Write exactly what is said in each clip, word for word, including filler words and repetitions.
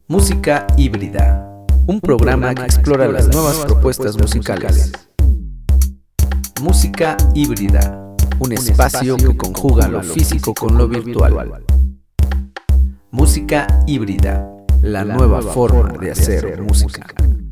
Música híbrida, un programa que explora las nuevas propuestas musicales. Música híbrida, un espacio que conjuga lo físico con lo virtual. Música híbrida, la nueva forma de hacer música.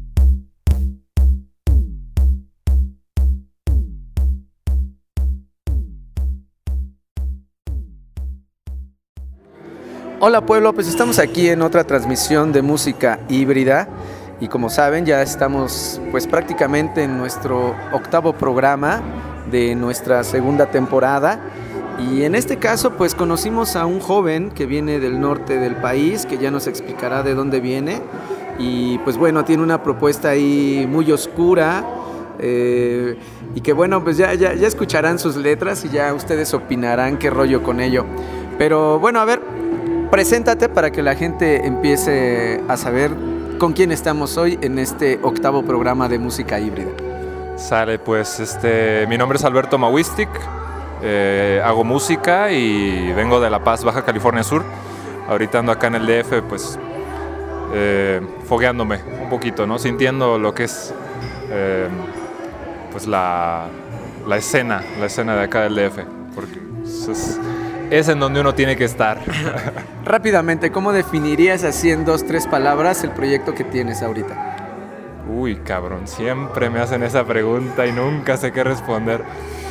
Hola pueblo, pues estamos aquí en otra transmisión de música híbrida y como saben ya estamos pues prácticamente en nuestro octavo programa de nuestra segunda temporada y en este caso pues conocimos a un joven que viene del norte del país, que ya nos explicará de dónde viene y pues bueno, tiene una propuesta ahí muy oscura eh, y que bueno, pues ya, ya, ya escucharán sus letras y ya ustedes opinarán qué rollo con ello. Pero bueno, a ver, preséntate para que la gente empiece a saber con quién estamos hoy en este octavo programa de música híbrida. Sale, pues este, mi nombre es Alberto Mawistic, eh, hago música y vengo de La Paz, Baja California Sur. Ahorita ando acá en el D F, pues eh, fogueándome un poquito, ¿no? Sintiendo lo que es eh, pues la, la escena, la escena de acá del D F, porque pues, es... es en donde uno tiene que estar. Rápidamente, ¿cómo definirías así en dos, tres palabras el proyecto que tienes ahorita? Uy, cabrón, siempre me hacen esa pregunta y nunca sé qué responder.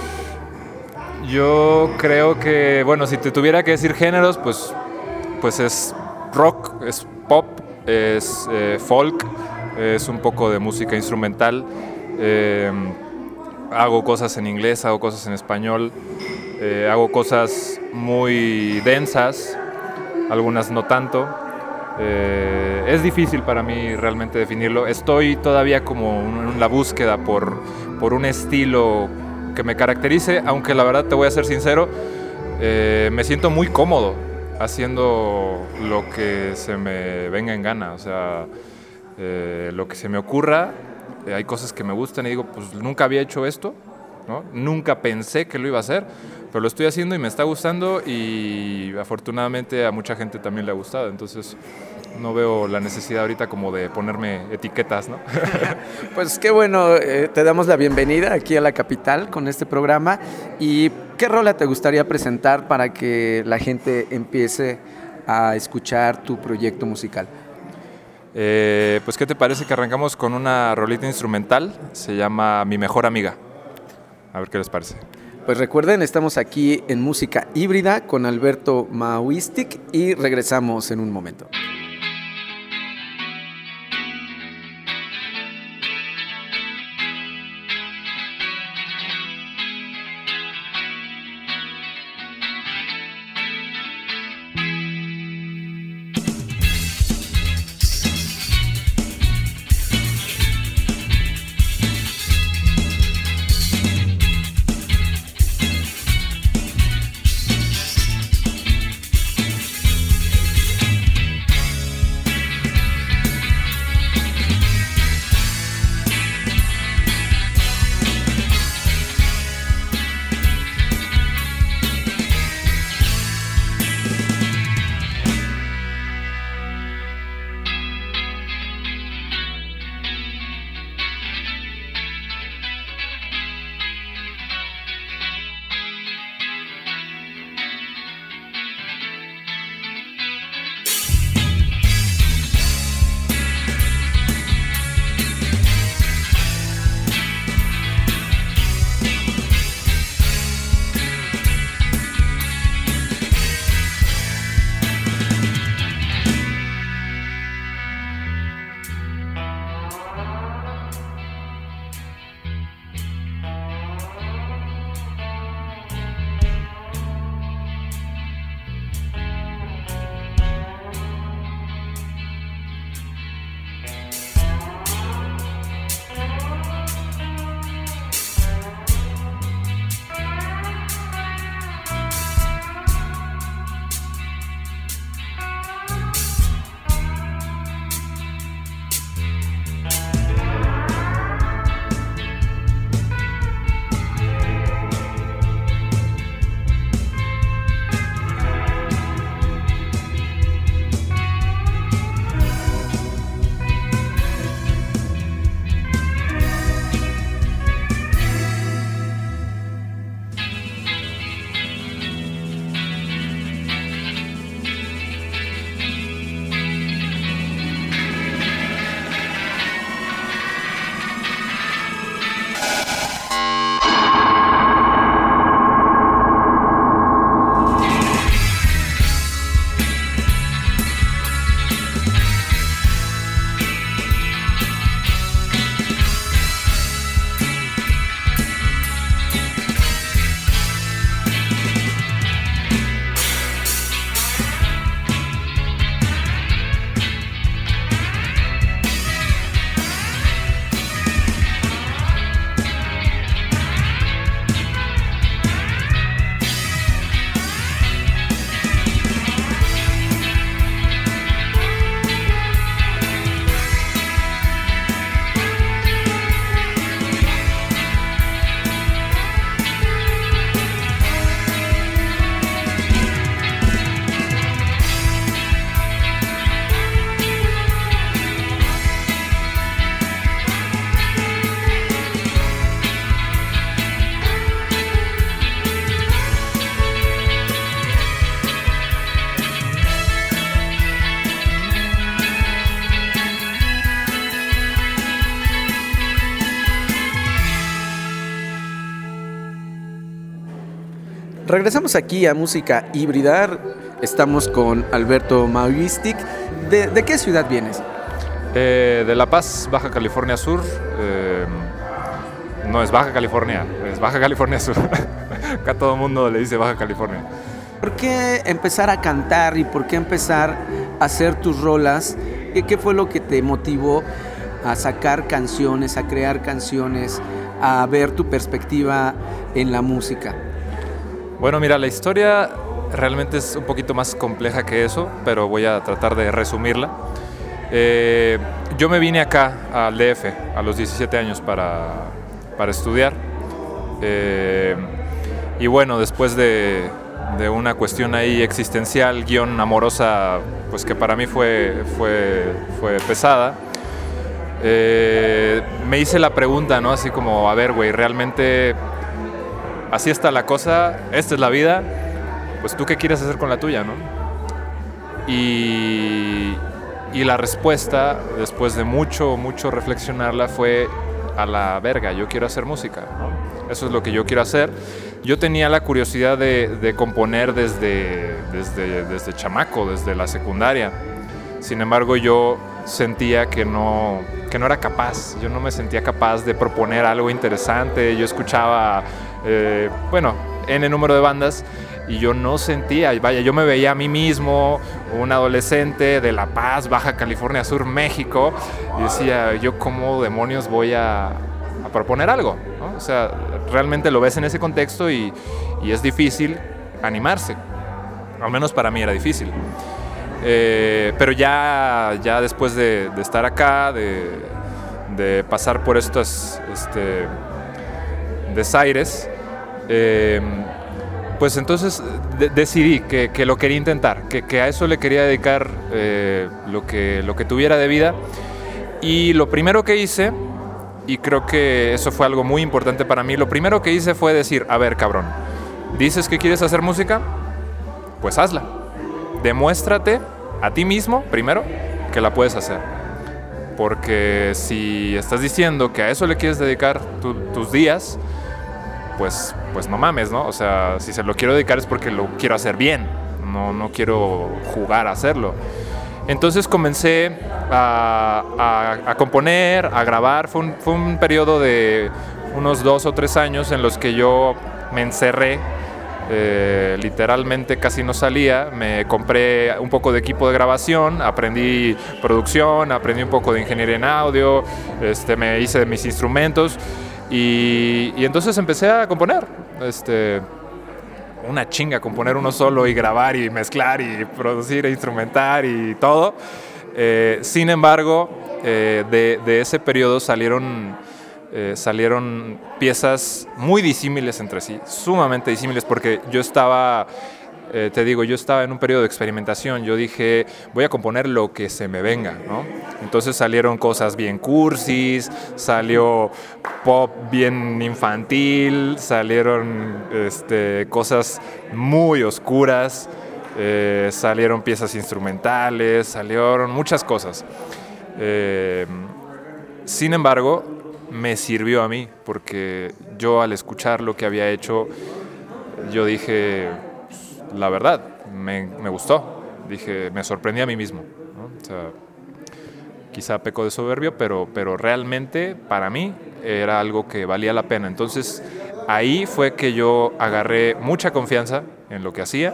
Yo creo que, bueno, si te tuviera que decir géneros, pues, pues es rock, es pop, es eh, folk, es un poco de música instrumental. Eh, hago cosas en inglés, hago cosas en español. Eh, hago cosas muy densas, algunas no tanto. Eh, es difícil para mí realmente definirlo. Estoy todavía como en la búsqueda por, por un estilo que me caracterice, aunque la verdad te voy a ser sincero, eh, me siento muy cómodo haciendo lo que se me venga en gana. O sea, eh, lo que se me ocurra, eh, hay cosas que me gustan y digo, pues nunca había hecho esto, ¿no? Nunca pensé que lo iba a hacer, pero lo estoy haciendo y me está gustando y afortunadamente a mucha gente también le ha gustado, entonces no veo la necesidad ahorita como de ponerme etiquetas, ¿no? Pues qué bueno, eh, te damos la bienvenida aquí a la capital con este programa. ¿Y qué rola te gustaría presentar para que la gente empiece a escuchar tu proyecto musical? Eh, pues ¿qué te parece que arrancamos con una rolita instrumental? Se llama Mi Mejor Amiga. A ver qué les parece. Pues recuerden, estamos aquí en Música Híbrida con Alberto Mawistic y regresamos en un momento. Regresamos aquí a Música Híbrida. Estamos con Alberto Magistic. ¿De, de qué ciudad vienes? Eh, de La Paz, Baja California Sur. Eh, no es Baja California, es Baja California Sur. Acá todo el mundo le dice Baja California. ¿Por qué empezar a cantar y por qué empezar a hacer tus rolas? ¿Qué, qué fue lo que te motivó a sacar canciones, a crear canciones, a ver tu perspectiva en la música? Bueno, mira, la historia realmente es un poquito más compleja que eso, pero voy a tratar de resumirla. Eh, yo me vine acá al D F a los diecisiete años para, para estudiar. Eh, y bueno, después de, de una cuestión ahí existencial, guión amorosa, pues que para mí fue, fue, fue pesada, eh, me hice la pregunta, ¿no? Así como, a ver, güey, realmente así está la cosa, esta es la vida, pues tú qué quieres hacer con la tuya, ¿no? Y, y la respuesta, después de mucho, mucho reflexionarla, fue a la verga, yo quiero hacer música, ¿no? Eso es lo que yo quiero hacer. Yo tenía la curiosidad de, de componer desde, desde, desde chamaco, desde la secundaria. Sin embargo, yo sentía que no, que no era capaz, yo no me sentía capaz de proponer algo interesante. Yo escuchaba, eh, bueno, N número de bandas y yo no sentía, vaya, yo me veía a mí mismo, un adolescente de La Paz, Baja California Sur, México, y decía, yo cómo demonios voy a, a proponer algo, ¿no? O sea, realmente lo ves en ese contexto y, y es difícil animarse, al menos para mí era difícil. Eh, pero ya, ya después de, de estar acá, de, de pasar por estos este, desaires, eh, pues entonces de, decidí que, que lo quería intentar, que, que a eso le quería dedicar eh, lo, que, lo que tuviera de vida. Y lo primero que hice, y creo que eso fue algo muy importante para mí, lo primero que hice fue decir, a ver, cabrón, ¿dices que quieres hacer música? Pues hazla. Demuéstrate a ti mismo, primero, que la puedes hacer. Porque si estás diciendo que a eso le quieres dedicar tu, tus días, pues, pues no mames, ¿no? O sea, si se lo quiero dedicar es porque lo quiero hacer bien, no, no quiero jugar a hacerlo. Entonces comencé a, a, a componer, a grabar. Fue un, fue un periodo de unos dos o tres años en los que yo me encerré. Eh, literalmente casi no salía, me compré un poco de equipo de grabación, aprendí producción, aprendí un poco de ingeniería en audio, este, me hice de mis instrumentos y, y entonces empecé a componer, este, una chinga componer uno solo y grabar y mezclar y producir e instrumentar y todo. Eh, sin embargo, eh, de, de ese periodo salieron Eh, salieron piezas muy disímiles entre sí, sumamente disímiles, porque yo estaba, eh, te digo, yo estaba en un periodo de experimentación. Yo dije, voy a componer lo que se me venga, ¿no? Entonces salieron cosas bien cursis, salió pop bien infantil, salieron este, cosas muy oscuras, eh, salieron piezas instrumentales, salieron muchas cosas. Eh, sin embargo, me sirvió a mí, porque yo al escuchar lo que había hecho, yo dije, la verdad, me, me gustó, dije, me sorprendí a mí mismo, ¿no? O sea, quizá peco de soberbio, pero, pero realmente para mí era algo que valía la pena. Entonces ahí fue que yo agarré mucha confianza en lo que hacía,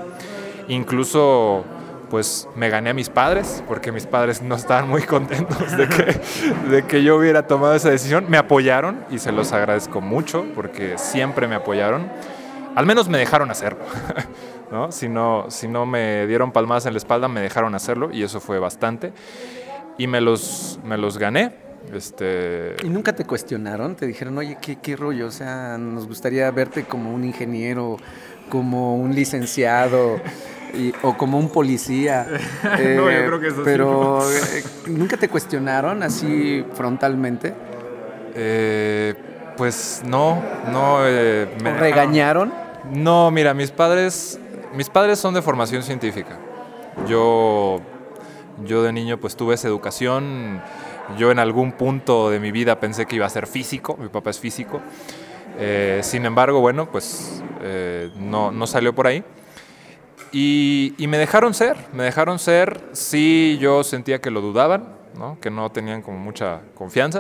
incluso pues me gané a mis padres, porque mis padres no estaban muy contentos de que, de que yo hubiera tomado esa decisión. Me apoyaron y se los agradezco mucho, porque siempre me apoyaron. Al menos me dejaron hacerlo, ¿no? Si no, si no me dieron palmadas en la espalda, me dejaron hacerlo, y eso fue bastante. Y me los, me los gané. Este... ¿Y nunca te cuestionaron? Te dijeron, oye, ¿qué, qué rollo? O sea, nos gustaría verte como un ingeniero, como un licenciado... Y, o como un policía. Eh, no, yo creo que eso pero sí. Pero eh, ¿nunca te cuestionaron así frontalmente? Eh, pues no, no. Eh, me ¿O regañaron? No, mira, mis padres, mis padres son de formación científica. Yo, yo de niño pues tuve esa educación. Yo en algún punto de mi vida pensé que iba a ser físico. Mi papá es físico. Eh, sin embargo, bueno, pues eh, no, no salió por ahí. Y, y me dejaron ser, me dejaron ser, sí, yo sentía que lo dudaban, ¿no? Que no tenían como mucha confianza,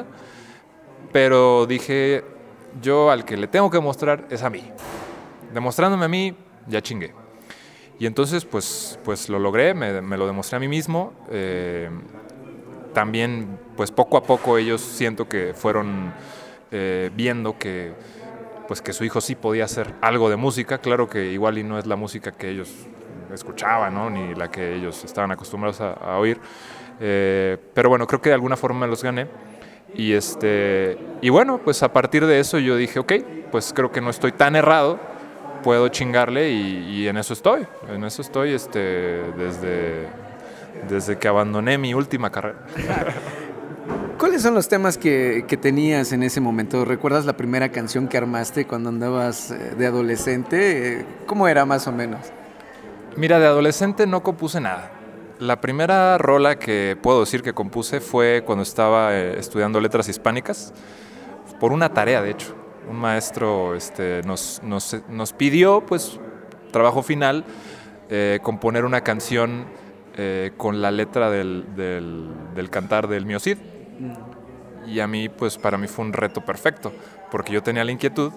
pero dije, yo al que le tengo que mostrar es a mí. Demostrándome a mí, ya chingué. Y entonces, pues, pues lo logré, me, me lo demostré a mí mismo. Eh, también, pues poco a poco ellos siento que fueron eh, viendo que, pues, que su hijo sí podía hacer algo de música. Claro que igual y no es la música que ellos escuchaban, ¿no? Ni la que ellos estaban acostumbrados a, a oír. Eh, pero bueno, creo que de alguna forma me los gané. Y, este, y bueno, pues a partir de eso yo dije, ok, pues creo que no estoy tan errado, puedo chingarle y, y en eso estoy. En eso estoy este, desde, desde que abandoné mi última carrera. ¿Cuáles son los temas que, que tenías en ese momento? ¿Recuerdas la primera canción que armaste cuando andabas de adolescente? ¿Cómo era más o menos? Mira, de adolescente no compuse nada. La primera rola que puedo decir que compuse fue cuando estaba eh, estudiando letras hispánicas, por una tarea, de hecho. Un maestro este, nos, nos, nos pidió, pues, trabajo final, eh, componer una canción eh, con la letra del, del, del cantar del Mio Cid. Y a mí, pues, para mí fue un reto perfecto, porque yo tenía la inquietud.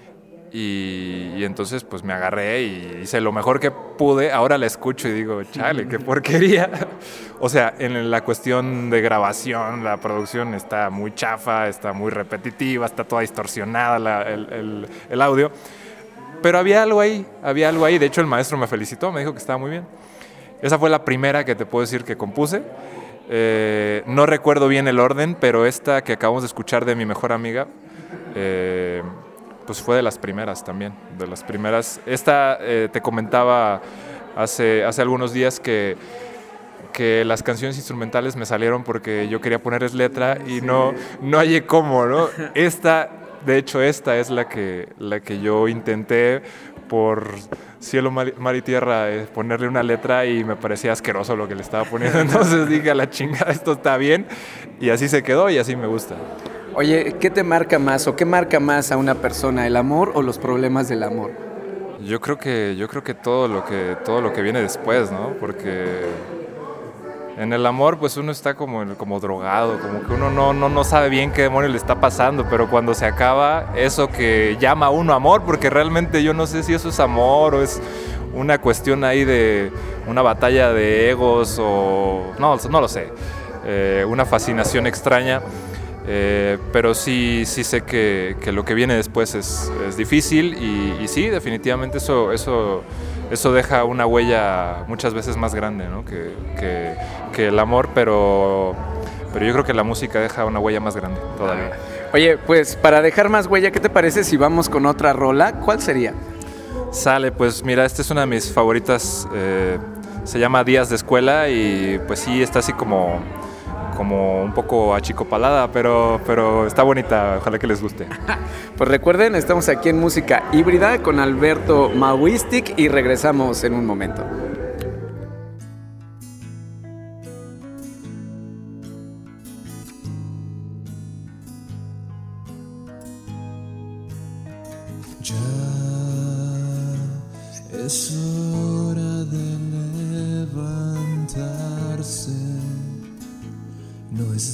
Y, y entonces pues me agarré y hice lo mejor que pude. Ahora la escucho y digo, chale, qué porquería. O sea, en la cuestión de grabación, la producción está muy chafa, está muy repetitiva, está toda distorsionada la, el, el, el audio. Pero había algo ahí, había algo ahí. De hecho, el maestro me felicitó, me dijo que estaba muy bien. Esa fue la primera que te puedo decir que compuse. Eh, no recuerdo bien el orden, pero esta que acabamos de escuchar de mi mejor amiga... Eh, pues fue de las primeras también, de las primeras. Esta eh, te comentaba hace, hace algunos días que, que las canciones instrumentales me salieron porque yo quería ponerles letra y sí. no, no hallé cómo, ¿no? Esta, de hecho, esta es la que, la que yo intenté por cielo, mar y tierra eh, ponerle una letra y me parecía asqueroso lo que le estaba poniendo. Entonces dije, a la chingada, esto está bien. Y así se quedó y así me gusta. Oye, ¿qué te marca más o qué marca más a una persona, el amor o los problemas del amor? Yo creo que, yo creo que todo lo que, todo lo que viene después, ¿no? Porque en el amor, pues uno está como, como drogado, como que uno no, no, no sabe bien qué demonio le está pasando, pero cuando se acaba, eso que llama a uno amor, porque realmente yo no sé si eso es amor o es una cuestión ahí de una batalla de egos o... No, no lo sé. Eh, una fascinación extraña. Eh, pero sí, sí sé que, que lo que viene después es, es difícil y, y sí, definitivamente eso, eso, eso deja una huella muchas veces más grande, ¿no? que, que, que el amor, pero, pero yo creo que la música deja una huella más grande todavía. Oye, pues para dejar más huella, ¿qué te parece si vamos con otra rola? ¿Cuál sería? Sale, pues mira, esta es una de mis favoritas, eh, se llama Días de Escuela y pues sí, está así como... como un poco achicopalada, pero, pero está bonita, ojalá que les guste. Pues recuerden, estamos aquí en Música Híbrida con Alberto Mawistic y regresamos en un momento. Ya es hora de levantarse. No es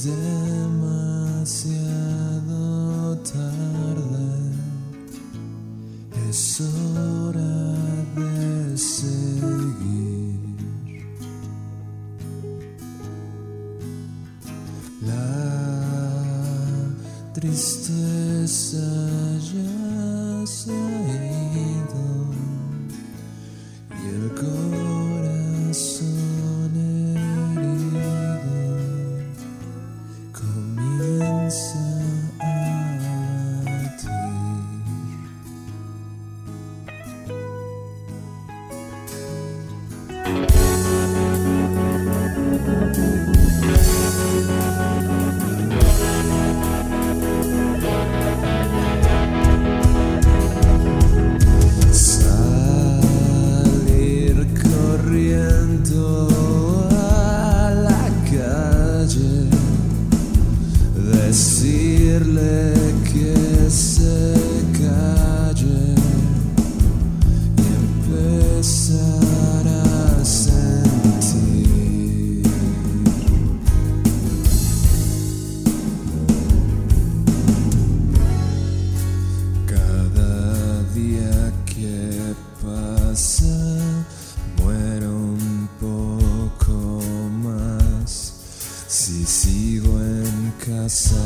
demasiado tarde, es hora de seguir. La tristeza ya se ha ido y el corazón herido comienza a latir. si sigo en casa.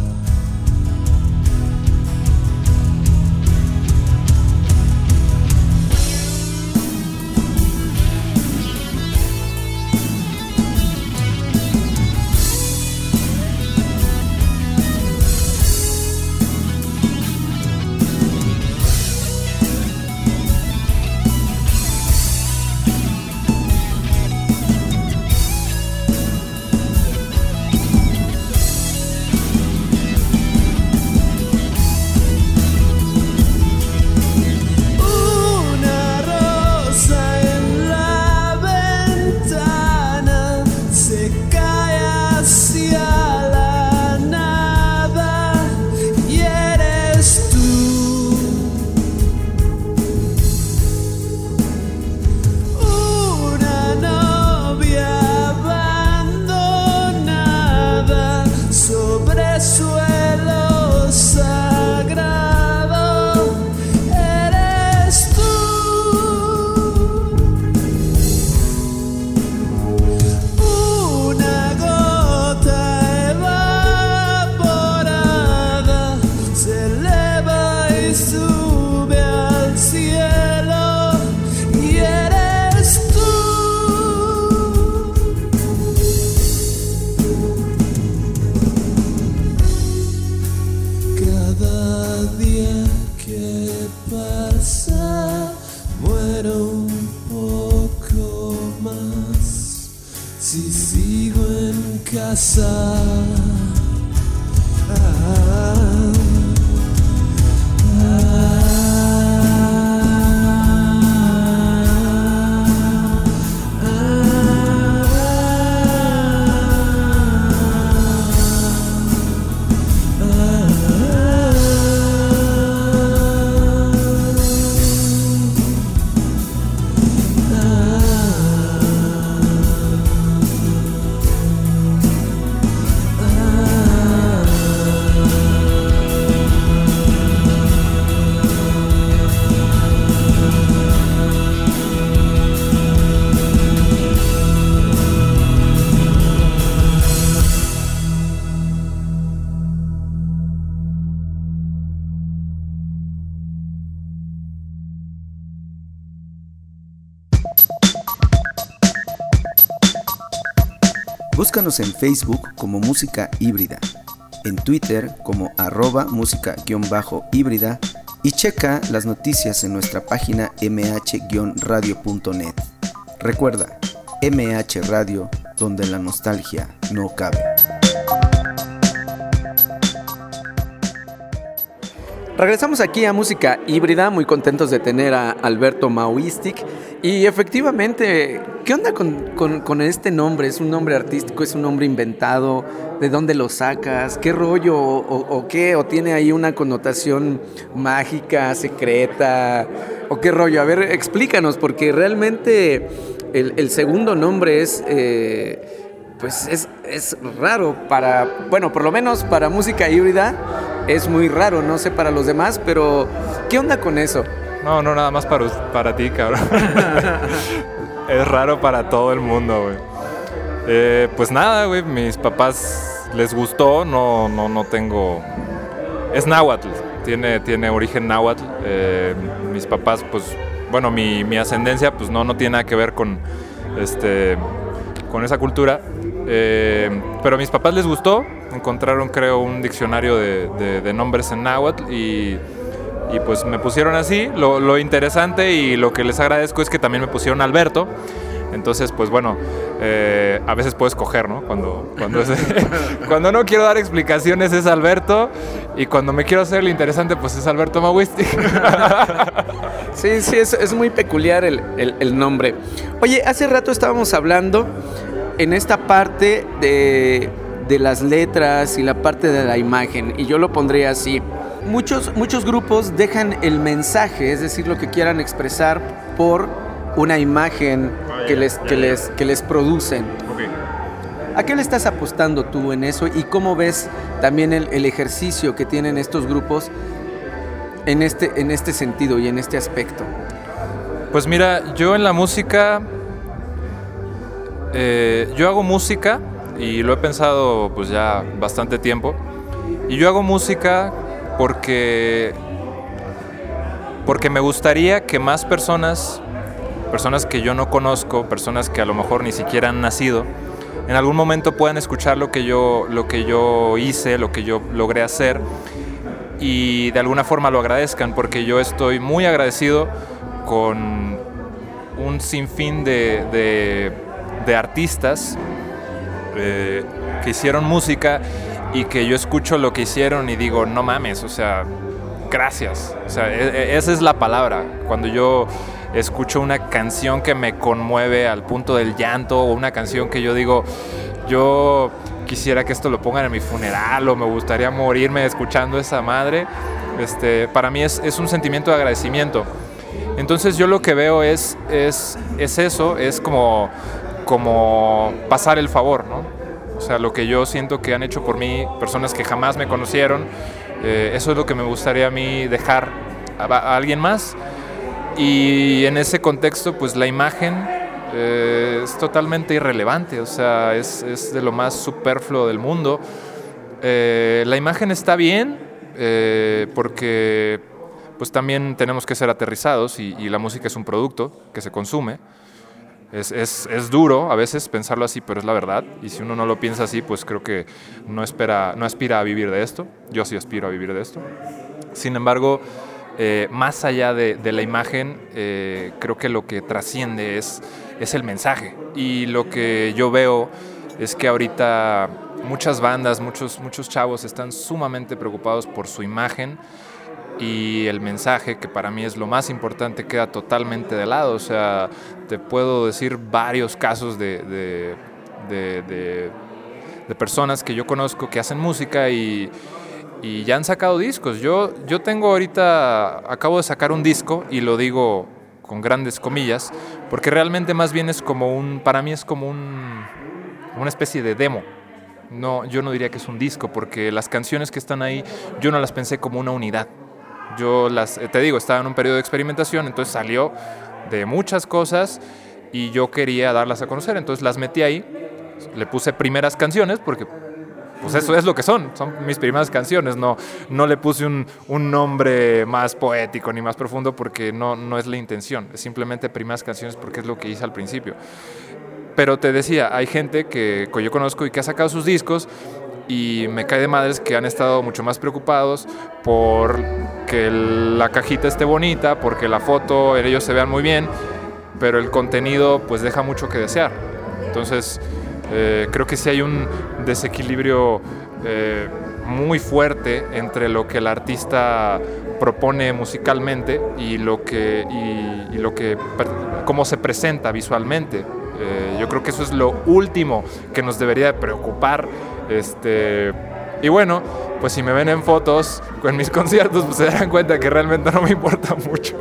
Búscanos en Facebook como Música Híbrida, en Twitter como arroba música-híbrida y checa las noticias en nuestra página m h radio punto net. Recuerda, M H Radio, donde la nostalgia no cabe. Regresamos aquí a Música Híbrida, muy contentos de tener a Alberto Maoistic. Y efectivamente, ¿qué onda con, con, con este nombre? ¿Es un nombre artístico? ¿Es un nombre inventado? ¿De dónde lo sacas? ¿Qué rollo o, o, o qué? ¿O tiene ahí una connotación mágica, secreta? ¿O qué rollo? A ver, explícanos, porque realmente el, el segundo nombre es... Eh, pues es, es raro para... Bueno, por lo menos para Música Híbrida es muy raro, no sé para los demás, pero ¿qué onda con eso? No, no, nada más para, para ti, cabrón. Es raro para todo el mundo, güey. Eh, pues nada, güey, mis papás les gustó, no, no, no tengo... Es náhuatl, tiene, tiene origen náhuatl. Eh, mis papás, pues, bueno, mi, mi ascendencia, pues no, no tiene nada que ver con, este, con esa cultura. Eh, pero a mis papás les gustó, encontraron, creo, un diccionario de, de, de nombres en náhuatl y... Y pues me pusieron así. Lo, lo interesante y lo que les agradezco es que también me pusieron Alberto. Entonces, pues bueno, eh, a veces puedo escoger, ¿no? Cuando, cuando, es, cuando no quiero dar explicaciones es Alberto. Y cuando me quiero hacer el interesante, pues es Alberto Maoistic. Sí, sí, es, es muy peculiar el, el, el nombre. Oye, hace rato estábamos hablando en esta parte de, de las letras y la parte de la imagen. Y yo lo pondría así. Muchos, muchos grupos dejan el mensaje, es decir, lo que quieran expresar por una imagen que les, que les, que les producen. Okay. ¿A qué le estás apostando tú en eso y cómo ves también el, el ejercicio que tienen estos grupos en este, en este sentido y en este aspecto? Pues mira, yo en la música, eh, yo hago música y lo he pensado pues ya bastante tiempo. Y yo hago música porque, porque me gustaría que más personas, personas que yo no conozco, personas que a lo mejor ni siquiera han nacido, en algún momento puedan escuchar lo que yo, lo que yo hice, lo que yo logré hacer, y de alguna forma lo agradezcan, porque yo estoy muy agradecido con un sinfín de, de, de artistas eh, que hicieron música y que yo escucho lo que hicieron y digo, no mames, o sea, gracias. O sea, e- esa es la palabra. Cuando yo escucho una canción que me conmueve al punto del llanto, o una canción que yo digo, yo quisiera que esto lo pongan en mi funeral, o me gustaría morirme escuchando esa madre, este, para mí es, es un sentimiento de agradecimiento. Entonces yo lo que veo es, es, es eso, es como, como pasar el favor, ¿no? O sea, lo que yo siento que han hecho por mí personas que jamás me conocieron, eh, eso es lo que me gustaría a mí dejar a, a alguien más. Y en ese contexto, pues la imagen eh, es totalmente irrelevante, o sea, es, es de lo más superfluo del mundo. Eh, la imagen está bien, eh, porque pues también tenemos que ser aterrizados, y, y la música es un producto que se consume. Es, es, es duro a veces pensarlo así, pero es la verdad, y si uno no lo piensa así, pues creo que no, espera, no aspira a vivir de esto. Yo sí aspiro a vivir de esto. Sin embargo, eh, más allá de, de la imagen, eh, creo que lo que trasciende es, es el mensaje, y lo que yo veo es que ahorita muchas bandas, muchos, muchos chavos están sumamente preocupados por su imagen, y el mensaje, que para mí es lo más importante, queda totalmente de lado. O sea, te puedo decir varios casos de, de, de, de, de personas que yo conozco que hacen música y, y ya han sacado discos. Yo, yo tengo ahorita, acabo de sacar un disco, y lo digo con grandes comillas, porque realmente más bien es como un, para mí es como un, una especie de demo. No, yo no diría que es un disco, porque las canciones que están ahí, yo no las pensé como una unidad. Yo las, te digo, estaba en un periodo de experimentación, entonces salió de muchas cosas y yo quería darlas a conocer, entonces las metí ahí, le puse primeras canciones, porque pues eso es lo que son, son mis primeras canciones, no, no le puse un, un nombre más poético ni más profundo, porque no, no es la intención, es simplemente primeras canciones porque es lo que hice al principio. Pero te decía, hay gente que, que yo conozco y que ha sacado sus discos, y me cae de madres que han estado mucho más preocupados por que la cajita esté bonita, porque la foto, ellos se vean muy bien, pero el contenido pues deja mucho que desear. Entonces eh, creo que sí hay un desequilibrio eh, muy fuerte entre lo que el artista propone musicalmente y lo que, y, y lo que cómo se presenta visualmente. Eh, yo creo que eso es lo último que nos debería de preocupar. Este, y bueno, pues si me ven en fotos en mis conciertos, pues se darán cuenta que realmente no me importa mucho.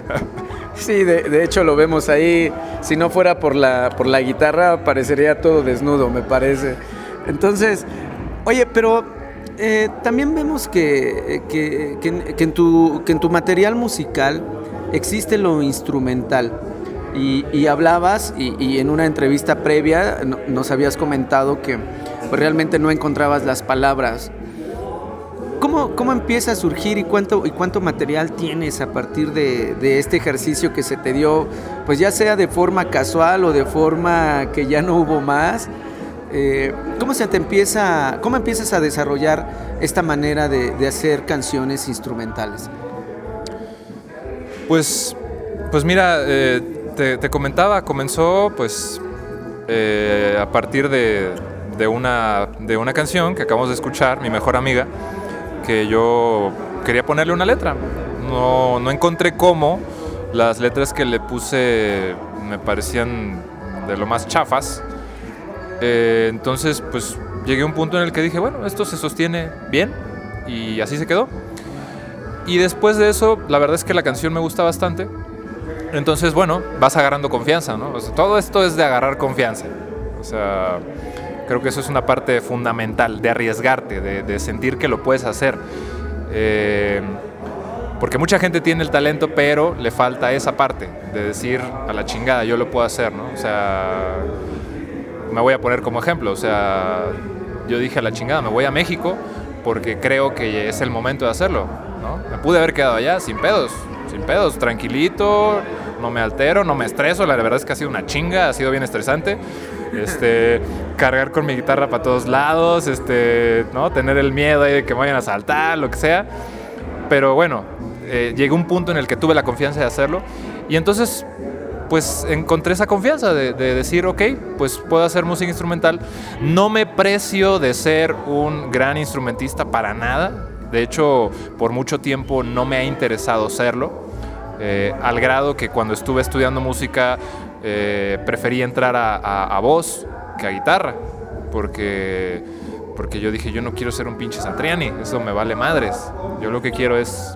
Sí, de, de hecho lo vemos ahí. Si no fuera por la, por la guitarra, parecería todo desnudo, me parece. Entonces, oye, pero eh, también vemos que, que, que, que, en tu, que en tu material musical existe lo instrumental. Y, y hablabas, y, y en una entrevista previa no, nos habías comentado que pues, realmente no encontrabas las palabras. ¿Cómo, cómo empieza a surgir y cuánto, y cuánto material tienes a partir de, de este ejercicio que se te dio, pues ya sea de forma casual o de forma que ya no hubo más? Eh, ¿Cómo se te empieza, cómo empiezas a desarrollar esta manera de, de hacer canciones instrumentales? Pues, pues mira, eh, te, te comentaba, comenzó pues eh, a partir de, de, una, de una canción que acabamos de escuchar, Mi Mejor Amiga, que yo quería ponerle una letra. No, no encontré cómo, las letras que le puse me parecían de lo más chafas. Eh, entonces pues llegué a un punto en el que dije, bueno, esto se sostiene bien, y así se quedó. Y después de eso, la verdad es que la canción me gusta bastante. Entonces, bueno, vas agarrando confianza, ¿no? O sea, todo esto es de agarrar confianza. O sea, creo que eso es una parte fundamental, de arriesgarte, de, de sentir que lo puedes hacer. Eh, porque mucha gente tiene el talento, pero le falta esa parte de decir, a la chingada, yo lo puedo hacer, ¿no? O sea, me voy a poner como ejemplo, o sea, yo dije a la chingada, me voy a México porque creo que es el momento de hacerlo, ¿no? Me pude haber quedado allá sin pedos, sin pedos, tranquilito, no me altero, no me estreso, la verdad es que ha sido una chinga, ha sido bien estresante. Este, cargar con mi guitarra para todos lados, este, ¿no? Tener el miedo ahí de que me vayan a asaltar, lo que sea. Pero bueno, eh, llegó un punto en el que tuve la confianza de hacerlo y entonces pues encontré esa confianza de, de decir, ok, pues puedo hacer música instrumental. No me precio de ser un gran instrumentista para nada. De hecho, por mucho tiempo no me ha interesado serlo, eh, al grado que cuando estuve estudiando música eh, preferí entrar a, a, a voz que a guitarra, porque, porque yo dije, yo no quiero ser un pinche Satriani, eso me vale madres. Yo lo que quiero es...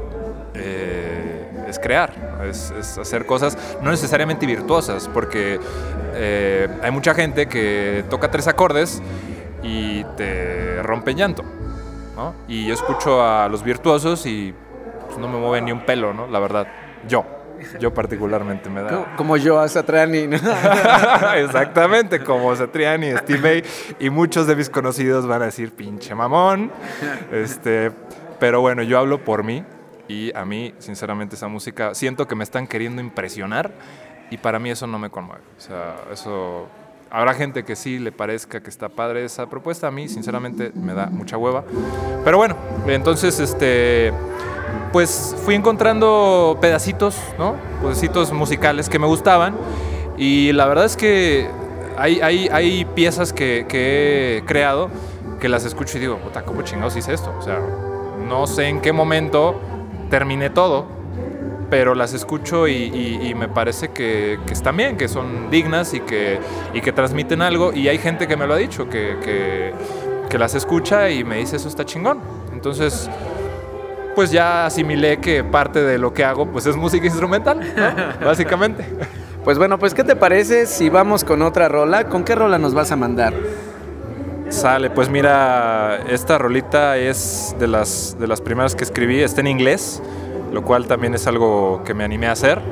Eh, es crear, es, es hacer cosas no necesariamente virtuosas, porque eh, hay mucha gente que toca tres acordes y te rompe llanto, ¿no? Y yo escucho a los virtuosos y pues, no me mueve ni un pelo, ¿no? La verdad, yo, yo particularmente me da... Como, como yo a Satriani, ¿no? Exactamente, como Satriani, Steve Vai, y muchos de mis conocidos van a decir, pinche mamón, este, pero bueno, yo hablo por mí. Y a mí, sinceramente, esa música, siento que me están queriendo impresionar y para mí eso no me conmueve. O sea, eso... Habrá gente que sí le parezca que está padre esa propuesta. A mí, sinceramente, me da mucha hueva. Pero bueno, entonces, este... pues fui encontrando pedacitos, ¿no? Pedacitos musicales que me gustaban. Y la verdad es que hay, hay, hay piezas que, que he creado que las escucho y digo, puta, ¿cómo chingados hice esto? O sea, no sé en qué momento... terminé todo, pero las escucho y, y, y me parece que, que están bien, que son dignas y que, y que transmiten algo, y hay gente que me lo ha dicho, que, que, que las escucha y me dice eso está chingón. Entonces, pues ya asimilé que parte de lo que hago pues es música instrumental, ¿no? Básicamente. Pues bueno, pues ¿qué te parece si vamos con otra rola? ¿Con qué rola nos vas a mandar? Sale, pues mira, esta rolita es de las, de las primeras que escribí, está en inglés, lo cual también es algo que me animé a hacer,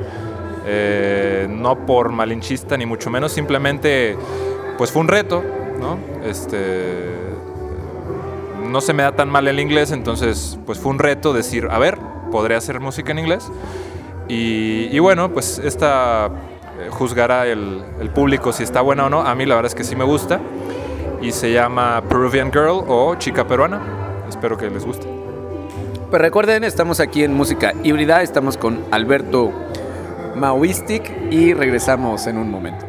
eh, no por malinchista ni mucho menos, simplemente pues fue un reto, ¿no? Este, no se me da tan mal el inglés, entonces pues fue un reto decir, a ver, podré hacer música en inglés, y, y bueno, pues esta eh, juzgará el, el público si está buena o no. A mí la verdad es que sí me gusta. Y se llama Peruvian Girl o Chica Peruana. Espero que les guste. Pues recuerden, estamos aquí en Música Híbrida, estamos con Alberto Maoistic y regresamos en un momento.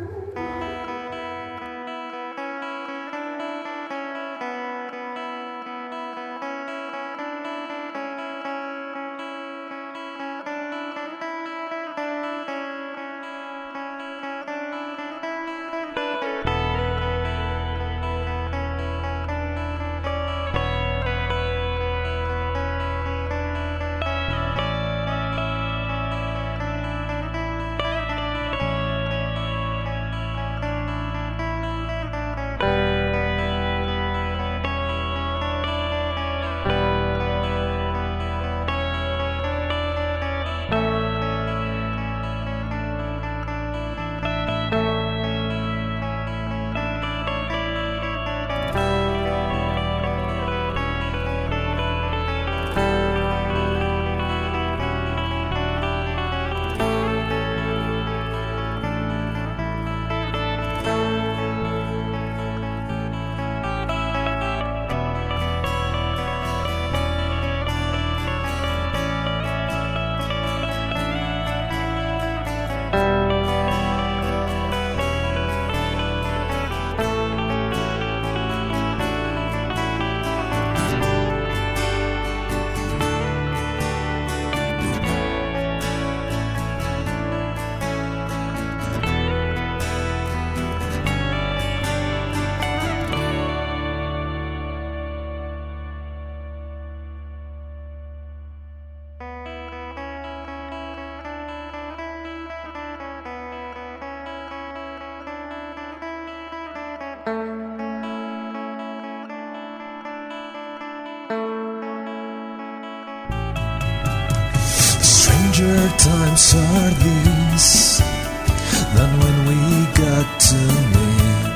Stranger times are these than when we got to meet.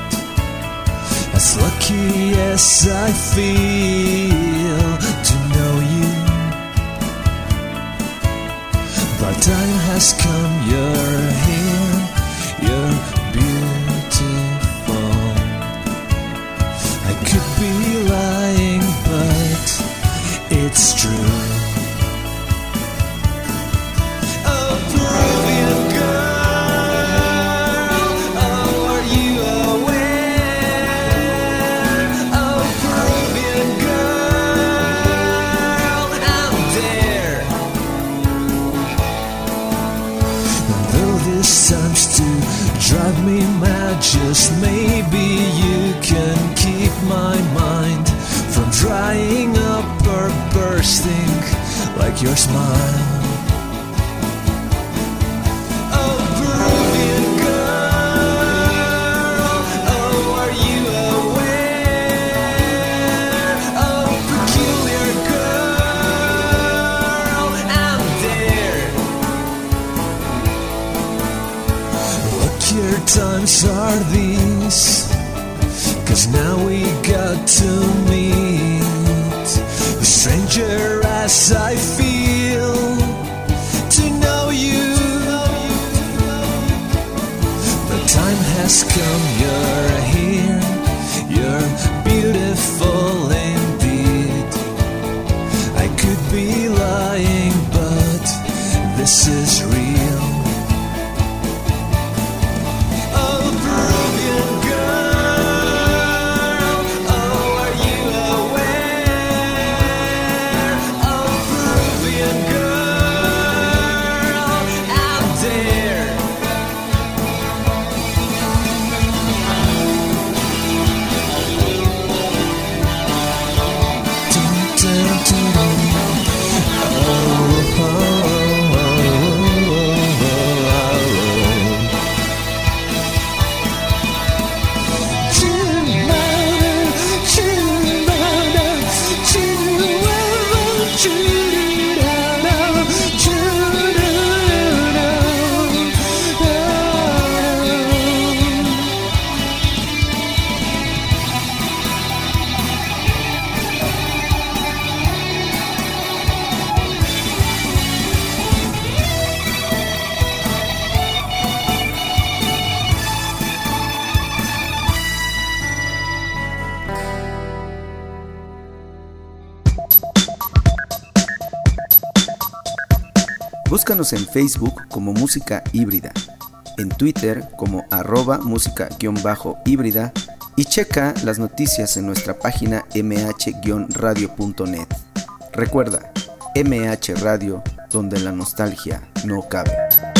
As lucky as I feel to know you, the time has come, you're here, you're beautiful. I could be lying, but it's true. Oh, Peruvian girl, oh, are you aware? Oh, Peruvian girl, I'm there. And though this seems to drive me mad, just maybe you can keep my mind from drying up or bursting like your smile. Oh, Peruvian girl, oh, are you aware? Oh, peculiar girl, I'm there. Luckier times are these, 'cause now we got to meet. A stranger as I feel to know you. The time has come, you're here, you're beautiful indeed. I could be lying, but this is real. Oh, Peruvian girl, oh, are you aware? Oh, Peruvian girl, I'm there. Dun, dun, dun, dun. Oh, oh, oh, oh, oh, oh. Búscanos en Facebook como Música Híbrida, en Twitter como arroba música-híbrida y checa las noticias en nuestra página m h radio punto net. Recuerda, M H Radio, donde la nostalgia no cabe.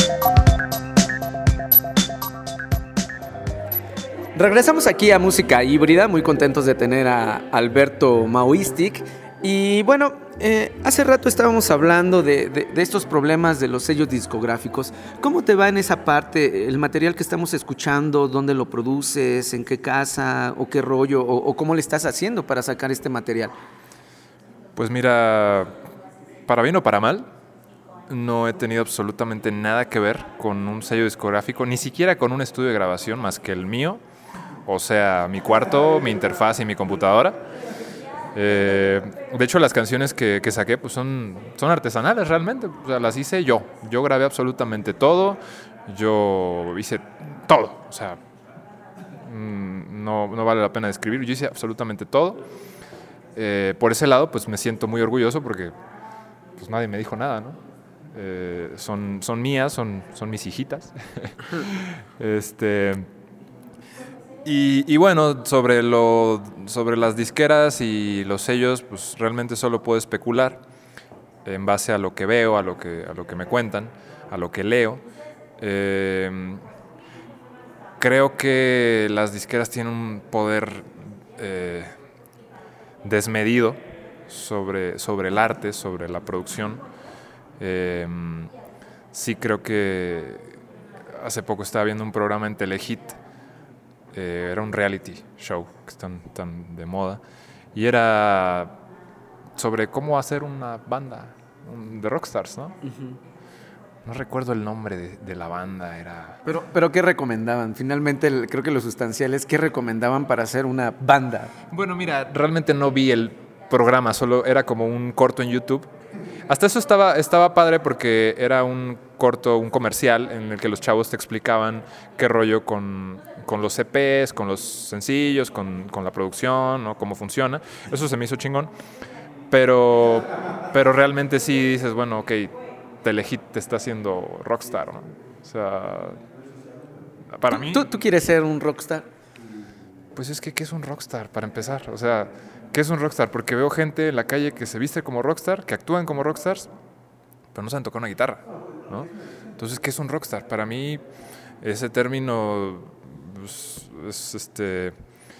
Regresamos aquí a Música Híbrida, muy contentos de tener a Alberto Maoistic. Y bueno, eh, hace rato estábamos hablando de, de, de estos problemas de los sellos discográficos. ¿Cómo te va en esa parte? ¿El material que estamos escuchando, dónde lo produces, en qué casa, o qué rollo, o, o cómo le estás haciendo para sacar este material? Pues mira, para bien o para mal, no he tenido absolutamente nada que ver con un sello discográfico, ni siquiera con un estudio de grabación más que el mío, o sea, mi cuarto, mi interfaz y mi computadora. Eh, de hecho, las canciones que, que saqué pues son, son artesanales realmente, o sea, las hice yo. Yo grabé absolutamente todo, yo hice todo, o sea, no, no vale la pena describir, yo hice absolutamente todo. Eh, por ese lado, pues me siento muy orgulloso porque pues nadie me dijo nada, ¿no? Eh, son, son mías, son, son mis hijitas. este... Y, y bueno, sobre, lo, sobre las disqueras y los sellos, pues realmente solo puedo especular en base a lo que veo, a lo que, a lo que me cuentan, a lo que leo. Eh, creo que las disqueras tienen un poder eh, desmedido sobre, sobre el arte, sobre la producción. Eh, sí creo que hace poco estaba viendo un programa en Telehit. Eh, era un reality show que están tan de moda y era sobre cómo hacer una banda un, de rockstars, ¿no? Uh-huh. no recuerdo el nombre de, de la banda, era... Pero, pero ¿qué recomendaban? Finalmente, el, creo que lo sustancial es ¿qué recomendaban para hacer una banda? Bueno, mira, realmente no vi el programa, solo era como un corto en YouTube. Hasta eso estaba, estaba padre porque era un corto, un comercial en el que los chavos te explicaban qué rollo con, con los E Pes, con los sencillos, con, con la producción, ¿no? Cómo funciona. Eso se me hizo chingón. Pero, pero realmente sí dices, bueno, ok, Telehit te está haciendo rockstar, ¿no? O sea, para ¿Tú, mí... ¿tú, ¿Tú quieres ser un rockstar? Pues es que, ¿qué es un rockstar, para empezar? O sea, ¿qué es un rockstar? Porque veo gente en la calle que se viste como rockstar, que actúan como rockstars, pero no saben tocar una guitarra, ¿no? Entonces, ¿qué es un rockstar? Para mí, ese término pues, es este,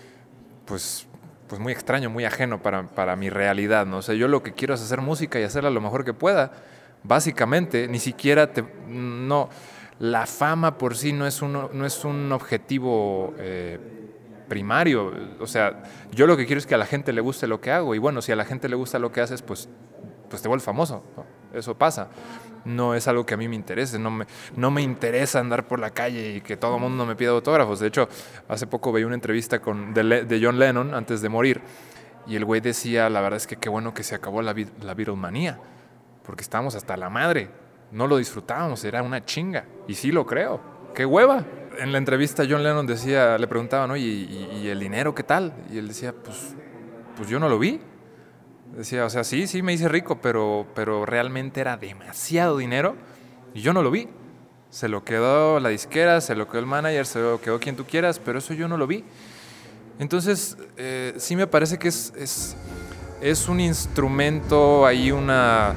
pues, pues muy extraño, muy ajeno para, para mi realidad, ¿no? O sea, yo lo que quiero es hacer música y hacerla lo mejor que pueda. Básicamente, ni siquiera te... No, la fama por sí no es un, no es un objetivo eh, primario. O sea, yo lo que quiero es que a la gente le guste lo que hago. Y bueno, si a la gente le gusta lo que haces, pues, pues te vuelves famoso, ¿no? Eso pasa. No es algo que a mí me interese. No me, no me interesa andar por la calle y que todo el mundo me pida autógrafos. De hecho, hace poco veía una entrevista con, de, Le, de John Lennon antes de morir. Y el güey decía, la verdad es que qué bueno que se acabó la, la Beatlemanía. Porque estábamos hasta la madre. No lo disfrutábamos, era una chinga. Y sí lo creo. ¡Qué hueva! En la entrevista John Lennon decía, le preguntaban, oye, ¿y, y el dinero qué tal? Y él decía, pues, pues yo no lo vi. Decía, o sea, sí, sí me hice rico, pero, pero realmente era demasiado dinero y yo no lo vi. Se lo quedó la disquera, se lo quedó el manager, se lo quedó quien tú quieras, pero eso yo no lo vi. Entonces, eh, sí me parece que es, es, es un instrumento, ahí una...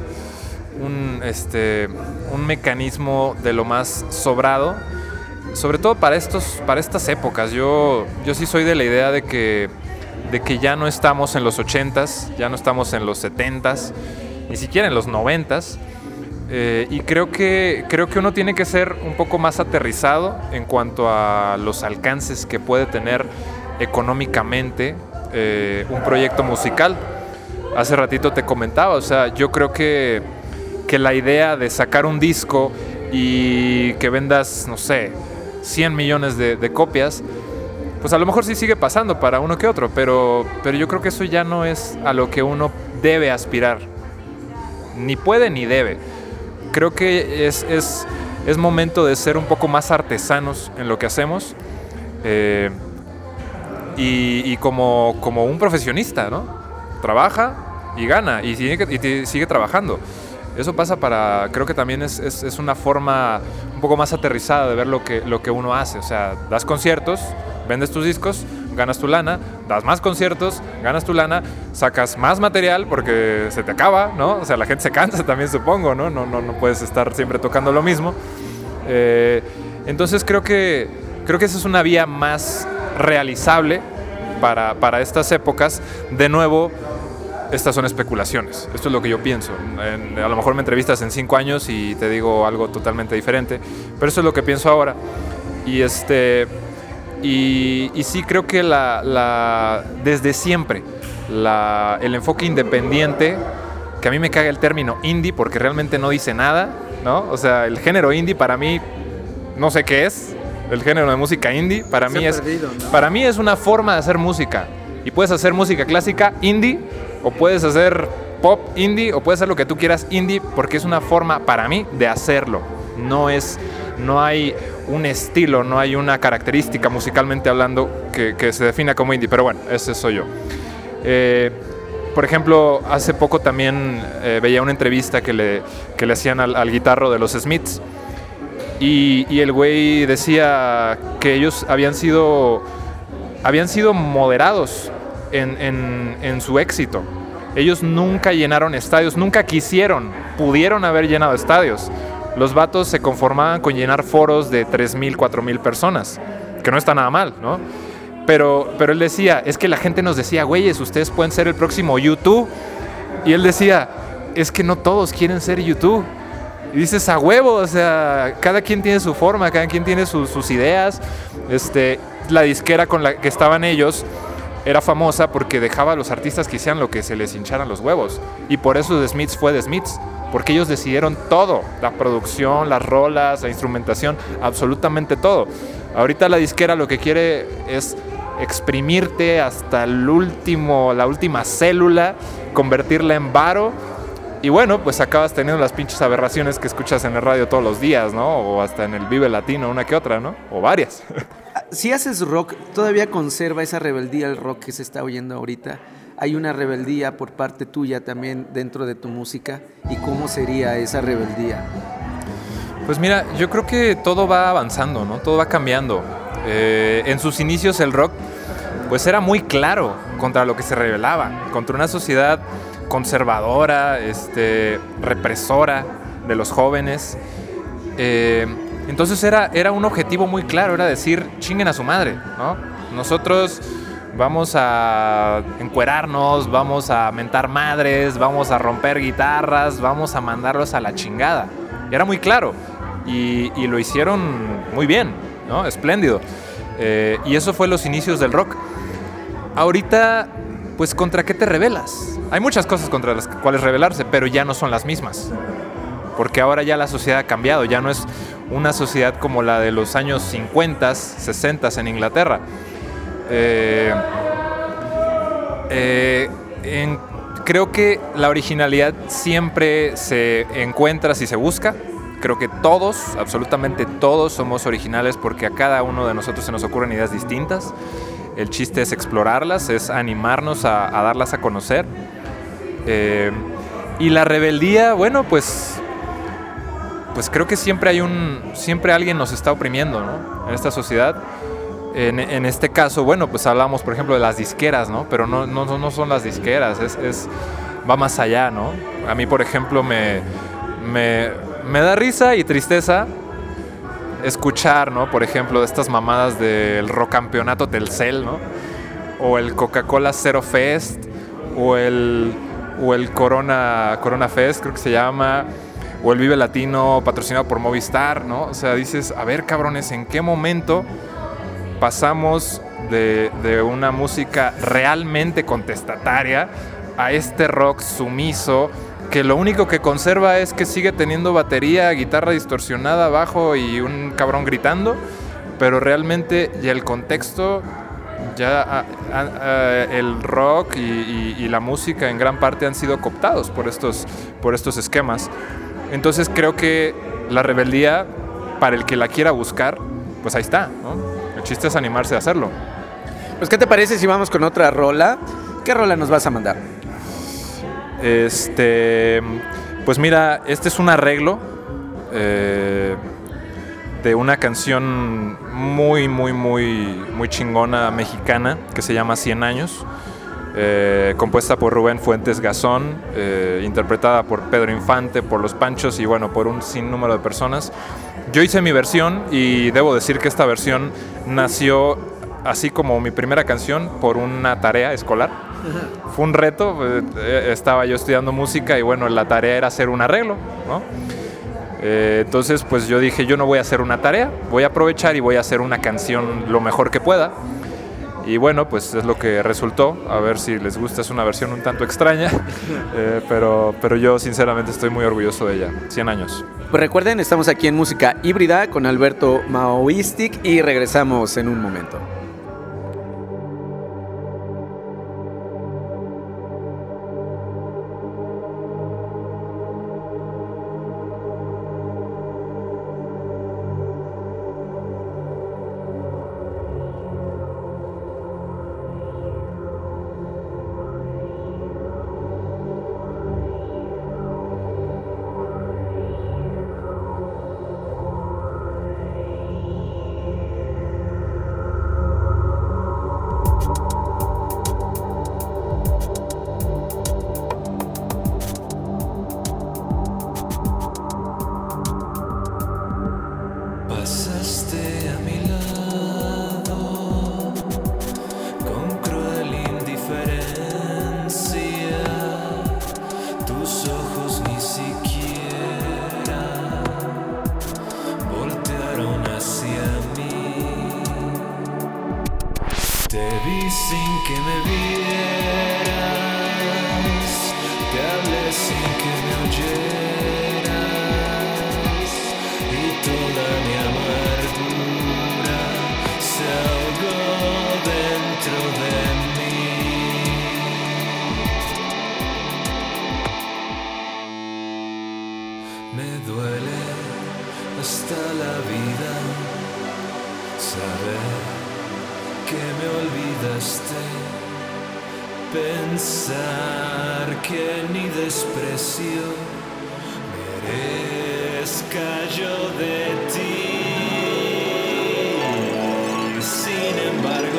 Un, este, un mecanismo de lo más sobrado, sobre todo para, estos, para estas épocas. Yo, yo sí soy de la idea de que, de que ya no estamos en los ochentas, ya no estamos en los setentas, ni siquiera en los noventas, eh, y creo que, creo que uno tiene que ser un poco más aterrizado en cuanto a los alcances que puede tener económicamente eh, un proyecto musical. Hace ratito te comentaba, o sea, yo creo que que la idea de sacar un disco y que vendas, no sé, cien millones de, de copias, pues a lo mejor sí sigue pasando para uno que otro, pero, pero yo creo que eso ya no es a lo que uno debe aspirar. Ni puede ni debe. Creo que es, es, es momento de ser un poco más artesanos en lo que hacemos eh, y, y como, como un profesionista, ¿no? Trabaja y gana y sigue, y sigue trabajando. Eso pasa para, creo que también es, es, es una forma un poco más aterrizada de ver lo que, lo que uno hace. O sea, das conciertos, vendes tus discos, ganas tu lana, das más conciertos, ganas tu lana, sacas más material porque se te acaba, ¿no? O sea, la gente se cansa también, supongo, ¿no? No, no, no puedes estar siempre tocando lo mismo. Eh, entonces creo que, creo que esa es una vía más realizable para, para estas épocas. De nuevo, estas son especulaciones. Esto es lo que yo pienso. En, a lo mejor me entrevistas en cinco años y te digo algo totalmente diferente, pero eso es lo que pienso ahora. Y este y, y sí creo que la, la desde siempre la, el enfoque independiente, que a mí me caga el término indie porque realmente no dice nada, ¿no? O sea, el género indie para mí no sé qué es. El género de música indie para mí es perdido, ¿no? Para mí es una forma de hacer música. Y puedes hacer música clásica indie, o puedes hacer pop indie, o puedes hacer lo que tú quieras indie, porque es una forma para mí de hacerlo. No es, no hay un estilo, no hay una característica musicalmente hablando que, que se defina como indie, pero bueno, ese soy yo. Eh, por ejemplo, hace poco también eh, veía una entrevista que le, que le hacían al, al guitarro de los Smiths, y, y el güey decía que ellos habían sido... habían sido moderados en, en, en su éxito. Ellos nunca llenaron estadios, nunca quisieron, pudieron haber llenado estadios. Los vatos se conformaban con llenar foros de tres mil, cuatro mil personas, que no está nada mal, ¿no? Pero, pero él decía, es que la gente nos decía, güeyes, ustedes pueden ser el próximo U dos. Y él decía, es que no todos quieren ser U dos. Y dices, a huevo, o sea, cada quien tiene su forma, cada quien tiene su, sus ideas. Este, la disquera con la que estaban ellos era famosa porque dejaba a los artistas que hicieran lo que se les hincharan los huevos. Y por eso The Smiths fue The Smiths. porque ellos decidieron todo, la producción, las rolas, la instrumentación, absolutamente todo. Ahorita la disquera lo que quiere es exprimirte hasta el último, la última célula, convertirla en varo, y bueno, pues acabas teniendo las pinches aberraciones que escuchas en el radio todos los días, ¿no? O hasta en el Vive Latino, una que otra, ¿no? O varias. Si haces rock, ¿todavía conserva esa rebeldía el rock que se está oyendo ahorita? ¿Hay una rebeldía por parte tuya también dentro de tu música? ¿Y cómo sería esa rebeldía? Pues mira, yo creo que todo va avanzando, ¿no? Todo va cambiando. Eh, en sus inicios el rock pues era muy claro contra lo que se rebelaba, contra una sociedad conservadora, este, represora de los jóvenes. Eh, entonces era, era un objetivo muy claro, era decir, chinguen a su madre, ¿no? Nosotros vamos a encuerarnos, vamos a mentar madres, vamos a romper guitarras, vamos a mandarlos a la chingada. Era muy claro y, y lo hicieron muy bien, ¿no? Espléndido. Eh, y eso fue los inicios del rock. Ahorita, pues, ¿contra qué te rebelas? Hay muchas cosas contra las cuales rebelarse, pero ya no son las mismas. Porque ahora ya la sociedad ha cambiado, ya no es una sociedad como la de los años cincuenta, sesenta en Inglaterra. Eh, eh, en, creo que la originalidad siempre se encuentra si se busca. Creo que todos, absolutamente todos somos originales porque a cada uno de nosotros se nos ocurren ideas distintas. El chiste es explorarlas, es animarnos a, a darlas a conocer. Eh, y la rebeldía, bueno, pues, pues creo que siempre hay un, siempre alguien nos está oprimiendo, ¿no? En esta sociedad. En, en este caso, bueno, pues hablamos, por ejemplo, de las disqueras, ¿no? Pero no, no, no son las disqueras, es, es, va más allá, ¿no? A mí, por ejemplo, me, me, me da risa y tristeza escuchar, ¿no? Por ejemplo, de estas mamadas del Rocampeonato Telcel, ¿no? O el Coca-Cola Zero Fest, o el, o el Corona, Corona Fest, creo que se llama, o el Vive Latino patrocinado por Movistar, ¿no? O sea, dices, a ver, cabrones, ¿en qué momento pasamos de, de una música realmente contestataria a este rock sumiso que lo único que conserva es que sigue teniendo batería, guitarra distorsionada, bajo y un cabrón gritando, pero realmente ya el contexto, ya a, a, a, el rock y, y, y la música en gran parte han sido cooptados por estos, por estos esquemas. Entonces creo que la rebeldía, para el que la quiera buscar, pues ahí está, ¿no? El chiste es animarse a hacerlo. Pues, ¿qué te parece si vamos con otra rola? ¿Qué rola nos vas a mandar? Este, pues mira, este es un arreglo eh, de una canción muy, muy, muy, muy chingona mexicana que se llama Cien Años, eh, compuesta por Rubén Fuentes Gazón, eh, interpretada por Pedro Infante, por Los Panchos y bueno, por un sinnúmero de personas. Yo hice mi versión y debo decir que esta versión nació así como mi primera canción por una tarea escolar. Fue un reto, eh, estaba yo estudiando música y bueno, la tarea era hacer un arreglo, ¿no? Eh, entonces pues yo dije, yo no voy a hacer una tarea, voy a aprovechar y voy a hacer una canción lo mejor que pueda. Y bueno, pues es lo que resultó, a ver si les gusta, es una versión un tanto extraña, eh, pero, pero yo sinceramente estoy muy orgulloso de ella. Cien años. Pues recuerden, estamos aquí en Música Híbrida con Alberto Maoistic y regresamos en un momento. Sin que me vieras, te hablé sin que me oyeras. olvidaste. Pensar que ni desprecio merezca yo de ti. Sin embargo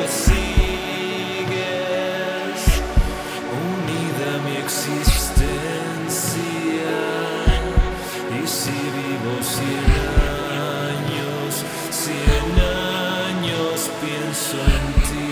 sigues unida a mi existencia. Y si vivo cien años, cien años pienso en ti.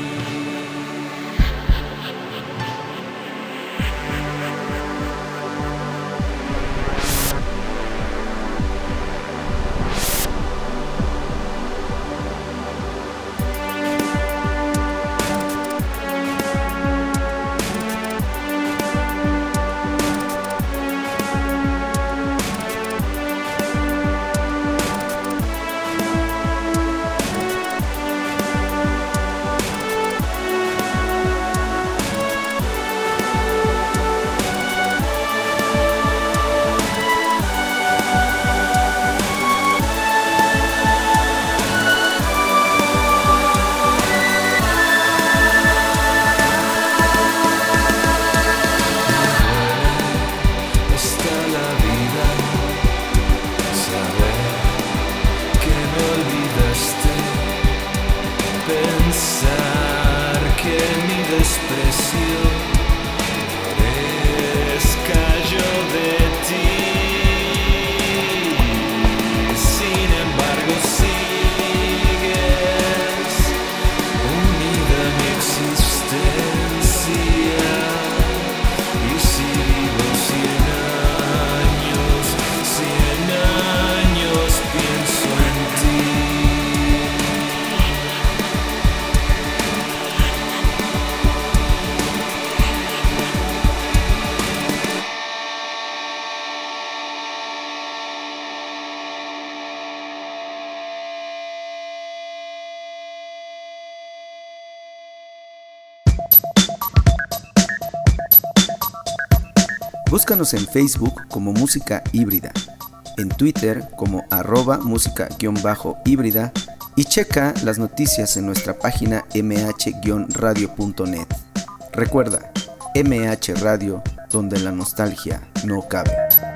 Búscanos en Facebook como Música Híbrida, en Twitter como arroba música-híbrida y checa las noticias en nuestra página eme hache radio punto net. Recuerda, eme hache Radio, donde la nostalgia no cabe.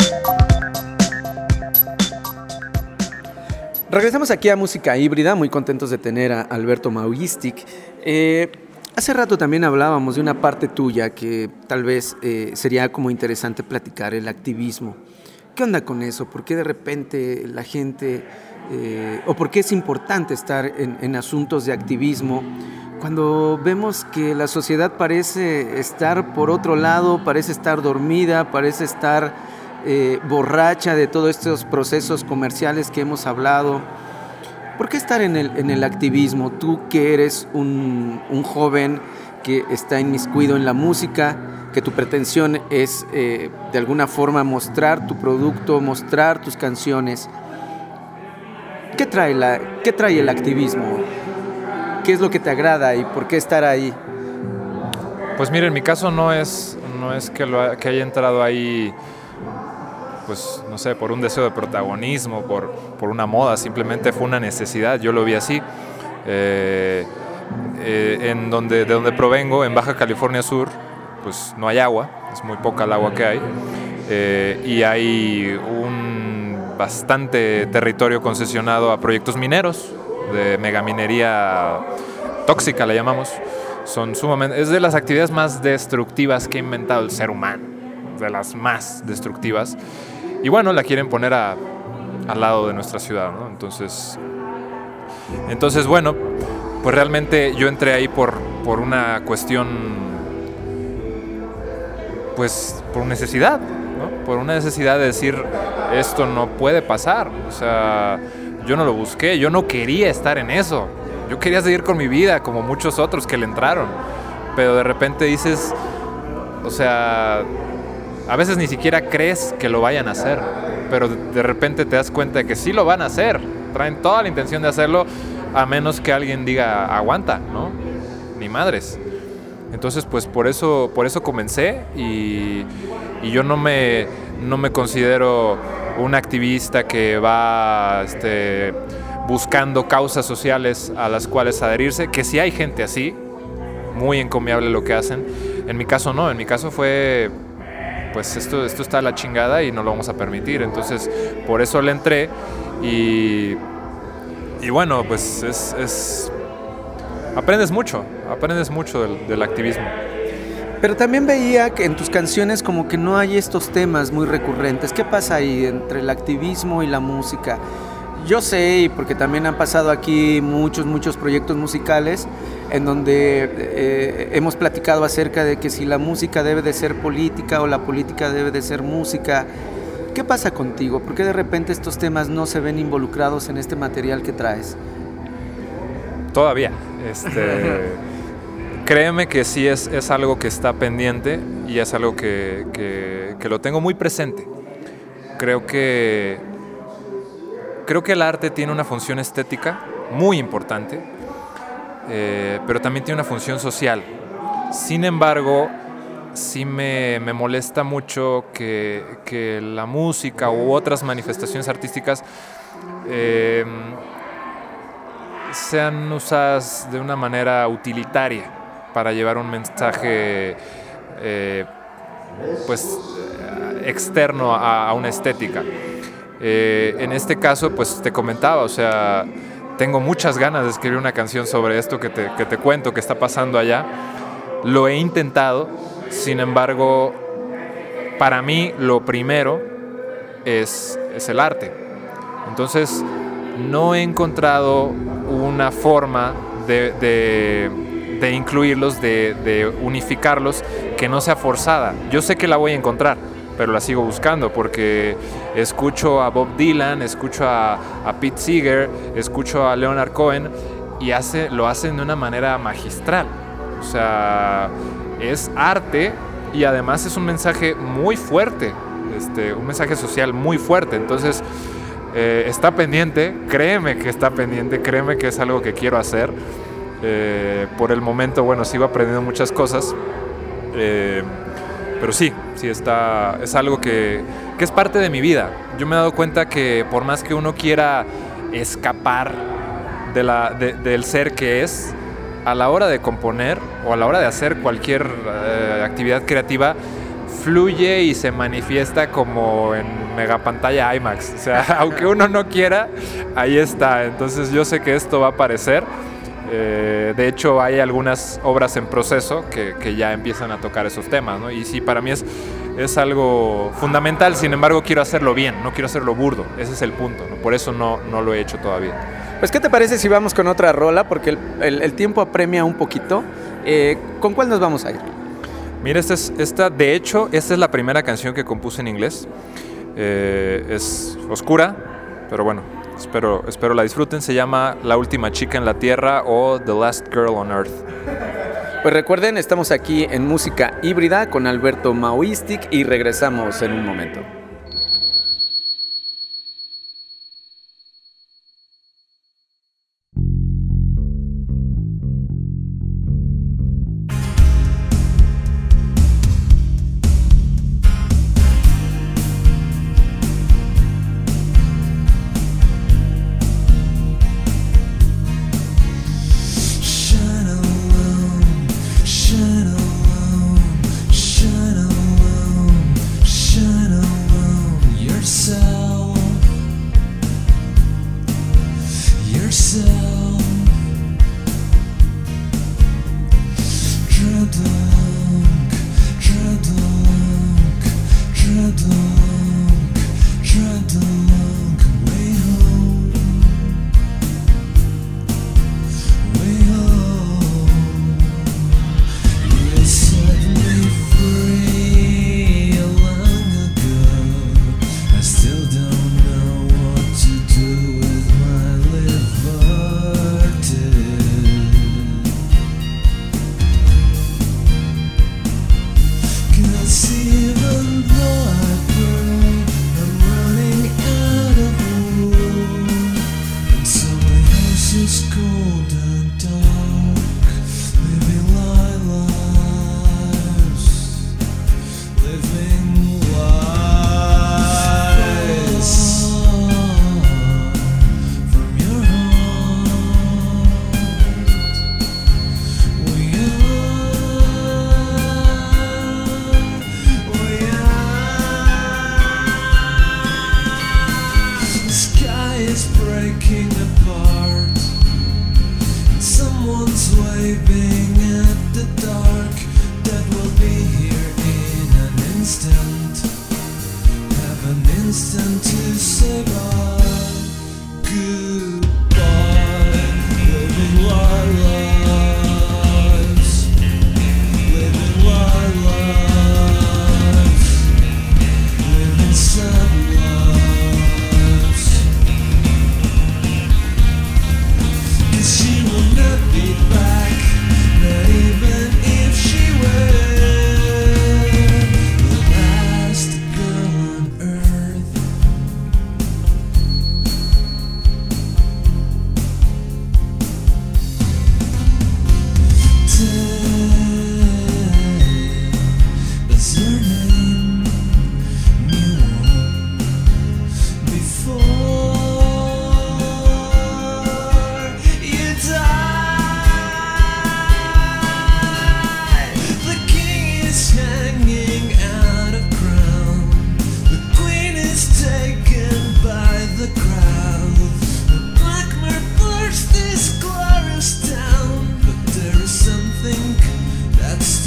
Regresamos aquí a Música Híbrida, muy contentos de tener a Alberto Maugistic. Eh, hace rato también hablábamos de una parte tuya que tal vez eh, sería como interesante platicar, el activismo. ¿Qué onda con eso? ¿Por qué de repente la gente, eh, o por qué es importante estar en, en asuntos de activismo cuando vemos que la sociedad parece estar por otro lado, parece estar dormida, parece estar eh, borracha de todos estos procesos comerciales que hemos hablado? ¿Por qué estar en el, en el activismo? Tú que eres un, un joven que está inmiscuido en la música, que tu pretensión es eh, de alguna forma mostrar tu producto, mostrar tus canciones. ¿Qué trae, la, ¿Qué trae el activismo? ¿Qué es lo que te agrada y por qué estar ahí? Pues mira, en mi caso no es, no es que, lo, que haya entrado ahí, pues no sé, por un deseo de protagonismo, por, por una moda, simplemente fue una necesidad, yo lo vi así. Eh, eh, en donde, de donde provengo, en Baja California Sur, pues no hay agua, es muy poca el agua que hay, eh, y hay un bastante territorio concesionado a proyectos mineros, de megaminería tóxica la llamamos. Son sumamente, es de las actividades más destructivas que ha inventado el ser humano, de las más destructivas, y bueno, la quieren poner a, al lado de nuestra ciudad, ¿no? Entonces, entonces bueno, pues realmente yo entré ahí por, por una cuestión, pues por necesidad, ¿no? Por una necesidad de decir, esto no puede pasar. O sea, yo no lo busqué, yo no quería estar en eso. Yo quería seguir con mi vida, como muchos otros que le entraron. Pero de repente dices, o sea, a veces ni siquiera crees que lo vayan a hacer, pero de repente te das cuenta de que sí lo van a hacer. Traen toda la intención de hacerlo, a menos que alguien diga, aguanta, ¿no? Ni madres. Entonces, pues por eso, por eso comencé, y, y yo no me, no me considero un activista que va este, buscando causas sociales a las cuales adherirse, que si hay gente así, muy encomiable lo que hacen. En mi caso no, en mi caso fue, pues esto, esto está a la chingada y no lo vamos a permitir. Entonces, por eso le entré y, y bueno, pues es, es... aprendes mucho, aprendes mucho del, del activismo. Pero también veía que en tus canciones como que no hay estos temas muy recurrentes. ¿Qué pasa ahí entre el activismo y la música? Yo sé, y porque también han pasado aquí muchos, muchos proyectos musicales en donde eh, hemos platicado acerca de que si la música debe de ser política o la política debe de ser música. ¿Qué pasa contigo? ¿Por qué de repente estos temas no se ven involucrados en este material que traes? Todavía. Este, créeme que sí es, es algo que está pendiente y es algo que, que, que lo tengo muy presente. Creo que... Creo que el arte tiene una función estética muy importante, eh, pero también tiene una función social. Sin embargo, sí me, me molesta mucho que, que la música u otras manifestaciones artísticas eh, sean usadas de una manera utilitaria para llevar un mensaje eh, pues, externo a, a una estética. Eh, en este caso, pues te comentaba, o sea, tengo muchas ganas de escribir una canción sobre esto que te, que te cuento que está pasando allá. Lo he intentado, sin embargo, para mí lo primero es, es el arte. Entonces, no he encontrado una forma de, de, de incluirlos, de, de unificarlos, que no sea forzada. Yo sé que la voy a encontrar, pero la sigo buscando porque escucho a Bob Dylan, escucho a, a Pete Seeger, escucho a Leonard Cohen y hace, lo hacen de una manera magistral. O sea, es arte y además es un mensaje muy fuerte, este, un mensaje social muy fuerte. Entonces, eh, está pendiente, créeme que está pendiente, créeme que es algo que quiero hacer. Eh, por el momento, bueno, sigo aprendiendo muchas cosas. Eh, Pero sí, sí está, es algo que, que es parte de mi vida. Yo me he dado cuenta que por más que uno quiera escapar de la, de, del ser que es, a la hora de componer o a la hora de hacer cualquier eh, actividad creativa, fluye y se manifiesta como en megapantalla IMAX. O sea, aunque uno no quiera, ahí está. Entonces yo sé que esto va a aparecer. Eh, de hecho, hay algunas obras en proceso que, que ya empiezan a tocar esos temas, ¿no? Y sí, para mí es, es algo fundamental. Sin embargo, quiero hacerlo bien, no quiero hacerlo burdo. Ese es el punto, ¿no? Por eso no, no lo he hecho todavía. Pues, ¿qué te parece si vamos con otra rola? Porque el, el, el tiempo apremia un poquito. Eh, ¿Con cuál nos vamos a ir? Mira, esta, es, esta, de hecho, esta es la primera canción que compuse en inglés. Eh, es oscura, pero bueno, Espero, espero la disfruten. Se llama La última chica en la tierra o The Last Girl on Earth. Pues recuerden, estamos aquí en Música Híbrida con Alberto Maoistic y regresamos en un momento.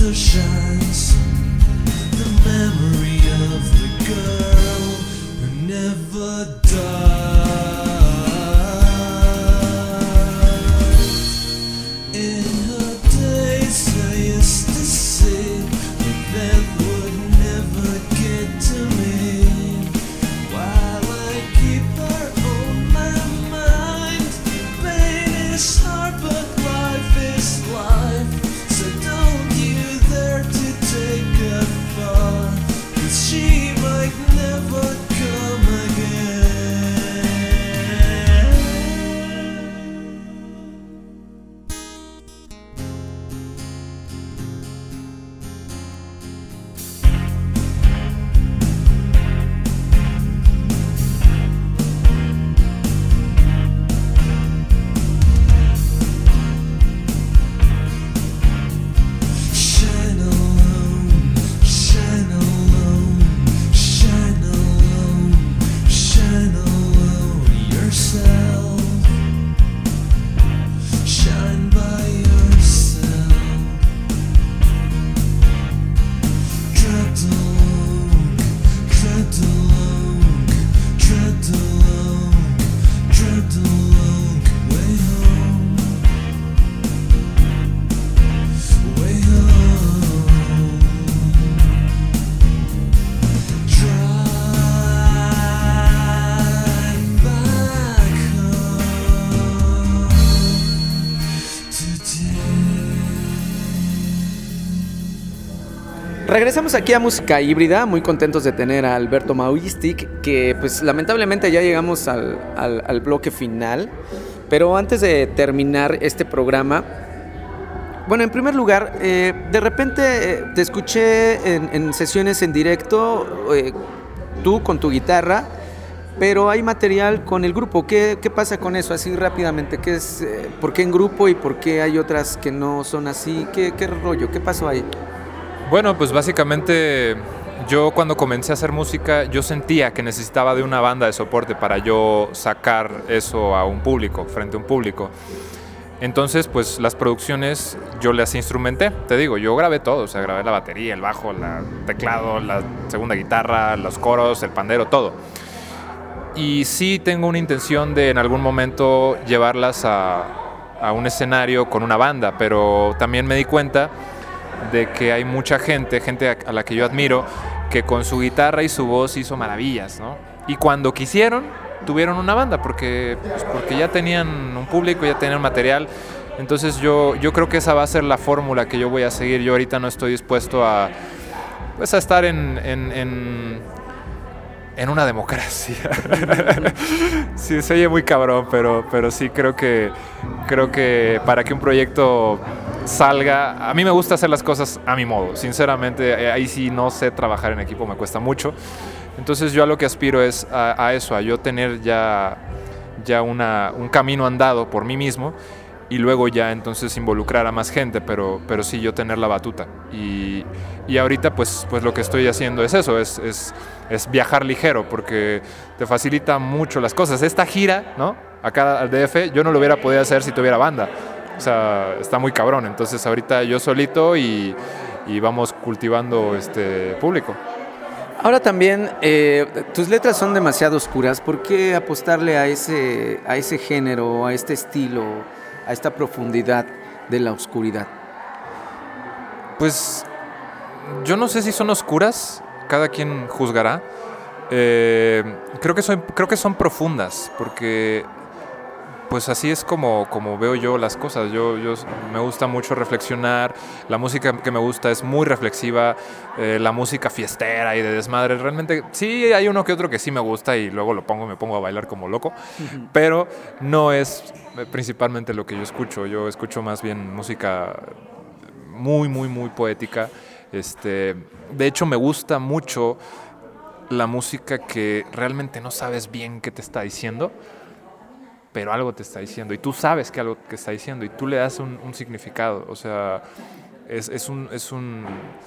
still shines. The memory of the girl who never died. In her days I used to say that that would never get to me. While I keep her on my mind, pain is hard but life is life. So don't you dare to take her far, 'cause she might never come again. Shine alone, shine alone, shine alone, shine alone yourself. Shine by yourself. Tread alone, tread alone, tread alone, tread alone, way home, way home. Drive back home today. Regresamos aquí a Música Híbrida, muy contentos de tener a Alberto Mauistic, que pues lamentablemente ya llegamos al, al, al bloque final, pero antes de terminar este programa, bueno, en primer lugar, eh, de repente eh, te escuché en, en sesiones en directo, eh, tú con tu guitarra, pero hay material con el grupo. ¿Qué, qué pasa con eso? Así rápidamente, ¿qué es, eh, ¿por qué en grupo y por qué hay otras que no son así? ¿Qué, qué rollo? ¿Qué pasó ahí? Bueno, pues básicamente yo cuando comencé a hacer música, yo sentía que necesitaba de una banda de soporte para yo sacar eso a un público, frente a un público. Entonces, pues las producciones yo las instrumenté, te digo, yo grabé todo, o sea, grabé la batería, el bajo, el teclado, la segunda guitarra, los coros, el pandero, todo. Y sí tengo una intención de en algún momento llevarlas a, a un escenario con una banda, pero también me di cuenta de que hay mucha gente, gente a, a la que yo admiro, que con su guitarra y su voz hizo maravillas, ¿no? Y cuando quisieron, tuvieron una banda, porque, pues porque ya tenían un público, ya tenían material. Entonces yo, yo creo que esa va a ser la fórmula que yo voy a seguir. Yo ahorita no estoy dispuesto a, pues a estar en, en, en, en una democracia. Sí, se oye muy cabrón, pero, pero sí creo que, creo que para que un proyecto salga, a mí me gusta hacer las cosas a mi modo, sinceramente. Ahí sí no sé trabajar en equipo, me cuesta mucho. Entonces yo a lo que aspiro es a, a eso, a yo tener ya, ya una, un camino andado por mí mismo y luego ya entonces involucrar a más gente, pero, pero sí yo tener la batuta. Y, y ahorita pues, pues lo que estoy haciendo es eso, es, es, es viajar ligero, porque te facilita mucho las cosas. Esta gira, ¿no?, acá al D F, yo no lo hubiera podido hacer si tuviera banda. O sea, está muy cabrón. Entonces ahorita yo solito y, y vamos cultivando este público. Ahora también, eh, tus letras son demasiado oscuras. ¿Por qué apostarle a ese, a ese género, a este estilo, a esta profundidad de la oscuridad? Pues yo no sé si son oscuras, cada quien juzgará. Eh, creo que son, creo que son profundas, porque pues así es como, como veo yo las cosas. Yo, yo me gusta mucho reflexionar. La música que me gusta es muy reflexiva. Eh, la música fiestera y de desmadre. Realmente sí hay uno que otro que sí me gusta y luego lo pongo y me pongo a bailar como loco. Uh-huh. Pero no es principalmente lo que yo escucho. Yo escucho más bien música muy, muy, muy poética. Este, de hecho, me gusta mucho la música que realmente no sabes bien qué te está diciendo, pero algo te está diciendo y tú sabes que algo te está diciendo y tú le das un, un significado. O sea, es, es un es un,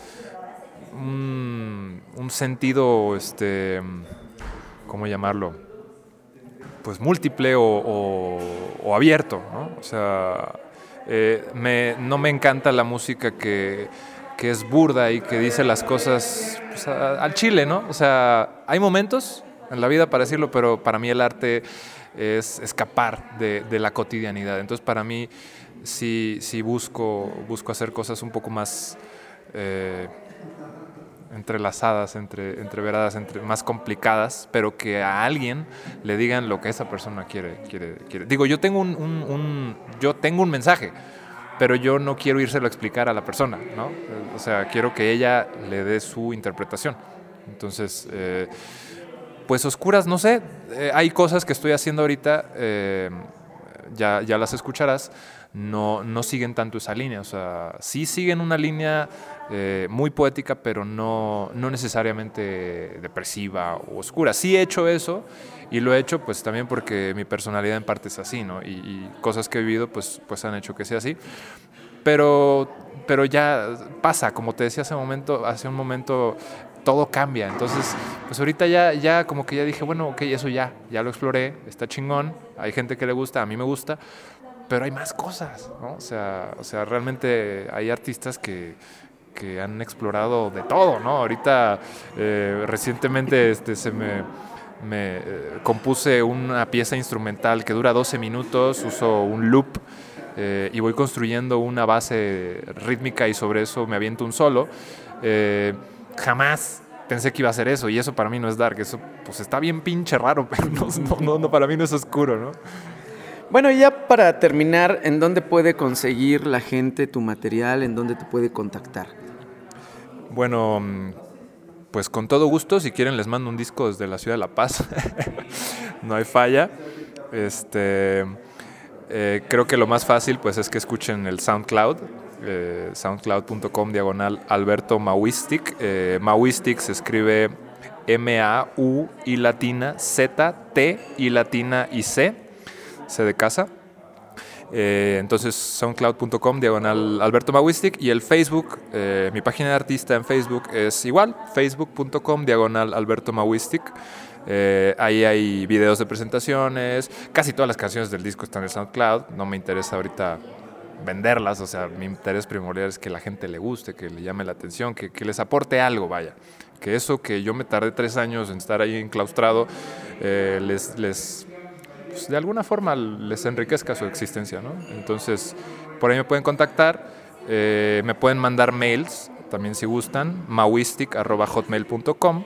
un un sentido, este, ¿cómo llamarlo? Pues múltiple o, o, o abierto, ¿no? O sea, eh, me, no me encanta la música que que es burda y que dice las cosas pues, a, al chile, ¿no? O sea, hay momentos en la vida para decirlo, pero para mí el arte es escapar de, de la cotidianidad. Entonces, para mí, sí, sí busco, busco hacer cosas un poco más eh, entrelazadas, entre, entreveradas, entre, más complicadas, pero que a alguien le digan lo que esa persona quiere. quiere, quiere. Digo, yo tengo un, un, un, yo tengo un mensaje, pero yo no quiero írselo a explicar a la persona, ¿no? O sea, quiero que ella le dé su interpretación. Entonces, eh, pues oscuras, no sé, eh, hay cosas que estoy haciendo ahorita, eh, ya, ya las escucharás, no, no siguen tanto esa línea, o sea, sí siguen una línea eh, muy poética, pero no, no necesariamente depresiva o oscura. Sí he hecho eso, y lo he hecho pues también porque mi personalidad en parte es así, ¿no? Y, y cosas que he vivido pues, pues han hecho que sea así, pero, pero ya pasa, como te decía hace un momento, hace un momento todo cambia. Entonces, pues ahorita ya, ya como que ya dije, bueno, ok, eso ya, ya lo exploré, está chingón, hay gente que le gusta, a mí me gusta, pero hay más cosas, ¿no? O sea, o sea realmente hay artistas que, que han explorado de todo, ¿no? Ahorita, eh, recientemente este, se me, me eh, compuse una pieza instrumental que dura doce minutos, uso un loop eh, y voy construyendo una base rítmica y sobre eso me aviento un solo. Eh, Jamás pensé que iba a hacer eso, y eso para mí no es dark, eso pues está bien pinche raro, pero no, no, no, para mí no es oscuro, ¿no? Bueno, y ya para terminar, ¿en dónde puede conseguir la gente tu material? ¿En dónde te puede contactar? Bueno, pues con todo gusto, si quieren les mando un disco desde la ciudad de La Paz, no hay falla. Este, eh, creo que lo más fácil pues es que escuchen el SoundCloud, Eh, soundcloud.com diagonal Alberto Mawistic. eh, Mawistic se escribe M A U I latina Z T I latina y C, C de casa. Eh, entonces soundcloud.com diagonal Alberto Mawistic, y el Facebook, eh, mi página de artista en Facebook es igual, facebook.com diagonal Alberto Mawistic. Eh, ahí hay videos de presentaciones, casi todas las canciones del disco están en SoundCloud. No me interesa ahorita venderlas, o sea, mi interés primordial es que la gente le guste, que le llame la atención, que, que les aporte algo, vaya. Que eso que yo me tardé tres años en estar ahí enclaustrado, eh, les, les pues, de alguna forma les enriquezca su existencia, ¿no? Entonces, por ahí me pueden contactar, eh, me pueden mandar mails, también si gustan, mawistic arroba hotmail punto com.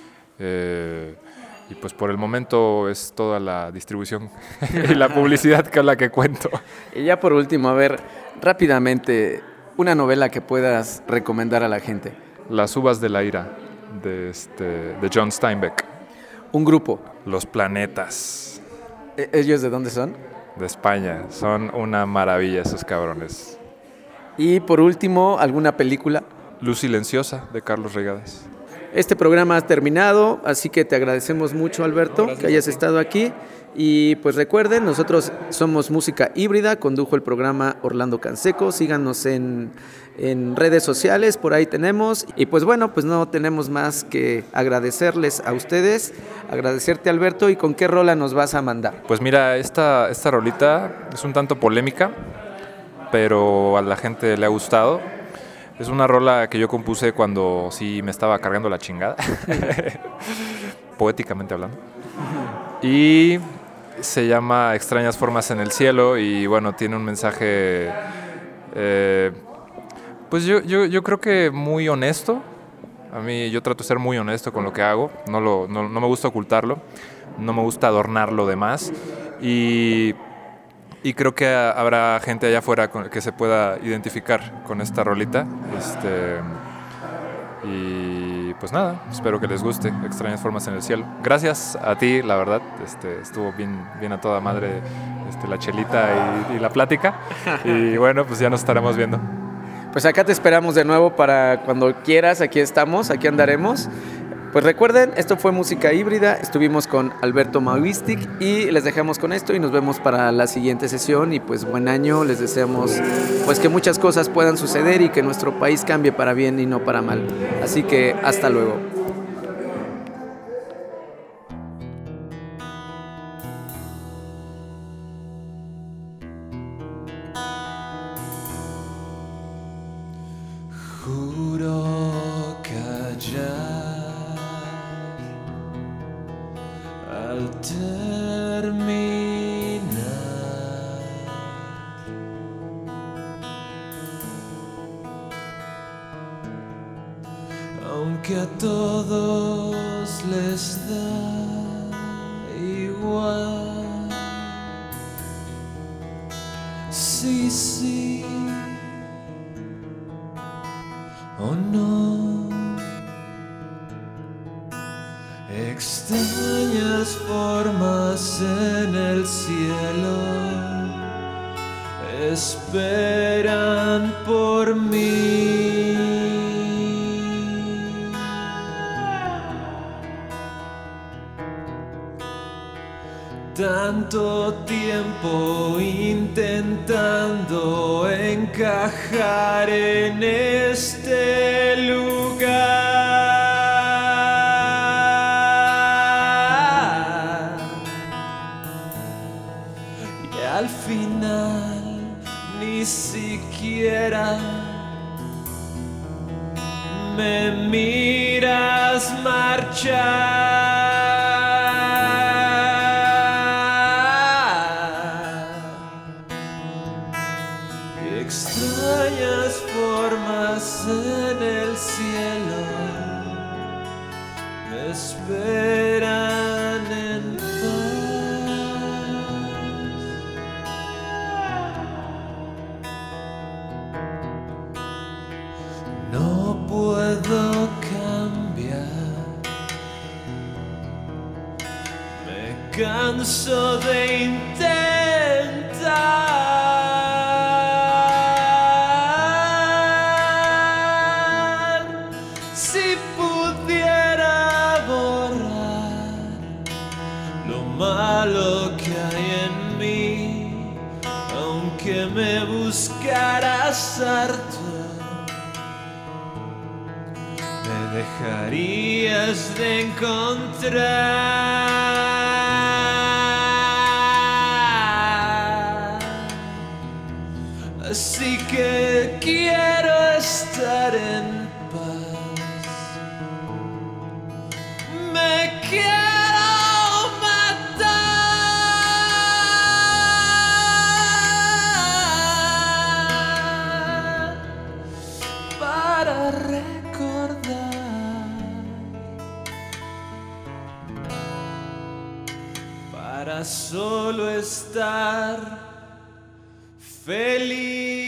Eh, Y pues por el momento es toda la distribución y la publicidad con la que cuento. Y ya por último, a ver, rápidamente, una novela que puedas recomendar a la gente. Las uvas de la ira, de, este, de John Steinbeck. Un grupo. Los Planetas. ¿Ellos de dónde son? De España. Son una maravilla esos cabrones. Y por último, ¿alguna película? Luz Silenciosa, de Carlos Regadas. Este programa ha terminado, así que te agradecemos mucho, Alberto, no, que hayas estado aquí. Y pues recuerden, nosotros somos Música Híbrida, condujo el programa Orlando Canseco. Síganos en, en redes sociales, por ahí tenemos. Y pues bueno, pues no tenemos más que agradecerles a ustedes, agradecerte, Alberto. ¿Y con qué rola nos vas a mandar? Pues mira, esta, esta rolita es un tanto polémica, pero a la gente le ha gustado. Es una rola que yo compuse cuando sí me estaba cargando la chingada, poéticamente hablando. Y se llama Extrañas Formas en el Cielo, y bueno, tiene un mensaje, eh, pues yo, yo, yo creo que muy honesto. A mí yo trato de ser muy honesto con lo que hago, no, lo, no, no me gusta ocultarlo, no me gusta adornarlo de más. Y... Y creo que habrá gente allá afuera que se pueda identificar con esta rolita. Este, y pues nada, espero que les guste Extrañas Formas en el Cielo. Gracias a ti, la verdad. Este, estuvo bien, bien a toda madre este, la chelita y, y la plática. Y bueno, pues ya nos estaremos viendo. Pues acá te esperamos de nuevo para cuando quieras. Aquí estamos, aquí andaremos. Pues recuerden, esto fue Música Híbrida, estuvimos con Alberto Mawistic y les dejamos con esto y nos vemos para la siguiente sesión. Y pues buen año, les deseamos pues que muchas cosas puedan suceder y que nuestro país cambie para bien y no para mal. Así que hasta luego. Juro callar al terminar, aunque a todos les da igual. Sí, sí o no. Extrañas formas en el cielo esperan por mí. Tanto tiempo intentando encajar en este lugar, y al final ni siquiera me miras marchar. Extrañas formas en el cielo me esperan en paz. No puedo cambiar, me canso de intentar. Malo que hay en mí, aunque me buscaras harto, me dejarías de encontrar. Así que quiero estar en paz. Me quiero para solo estar feliz.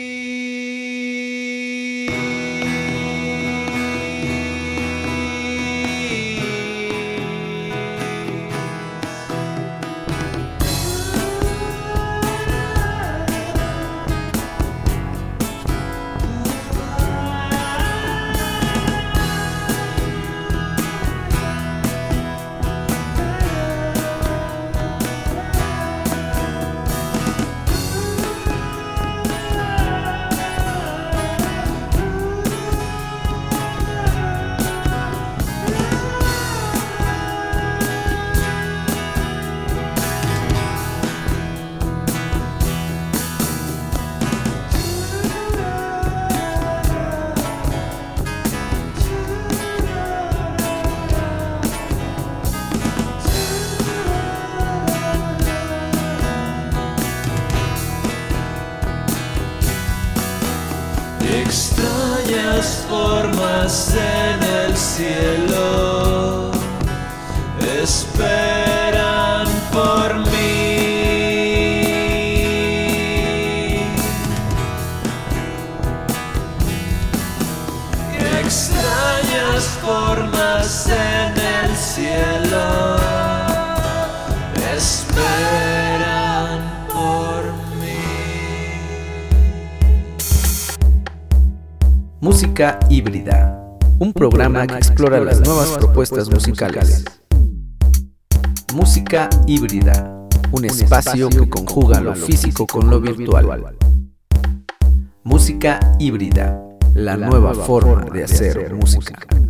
Extrañas formas en el cielo esperan por mí. Extrañas formas en el cielo esperan por mí. Música híbrida, un programa que explora las nuevas propuestas musicales. Música híbrida, un espacio que conjuga lo físico con lo virtual. Música híbrida, la nueva forma de hacer música.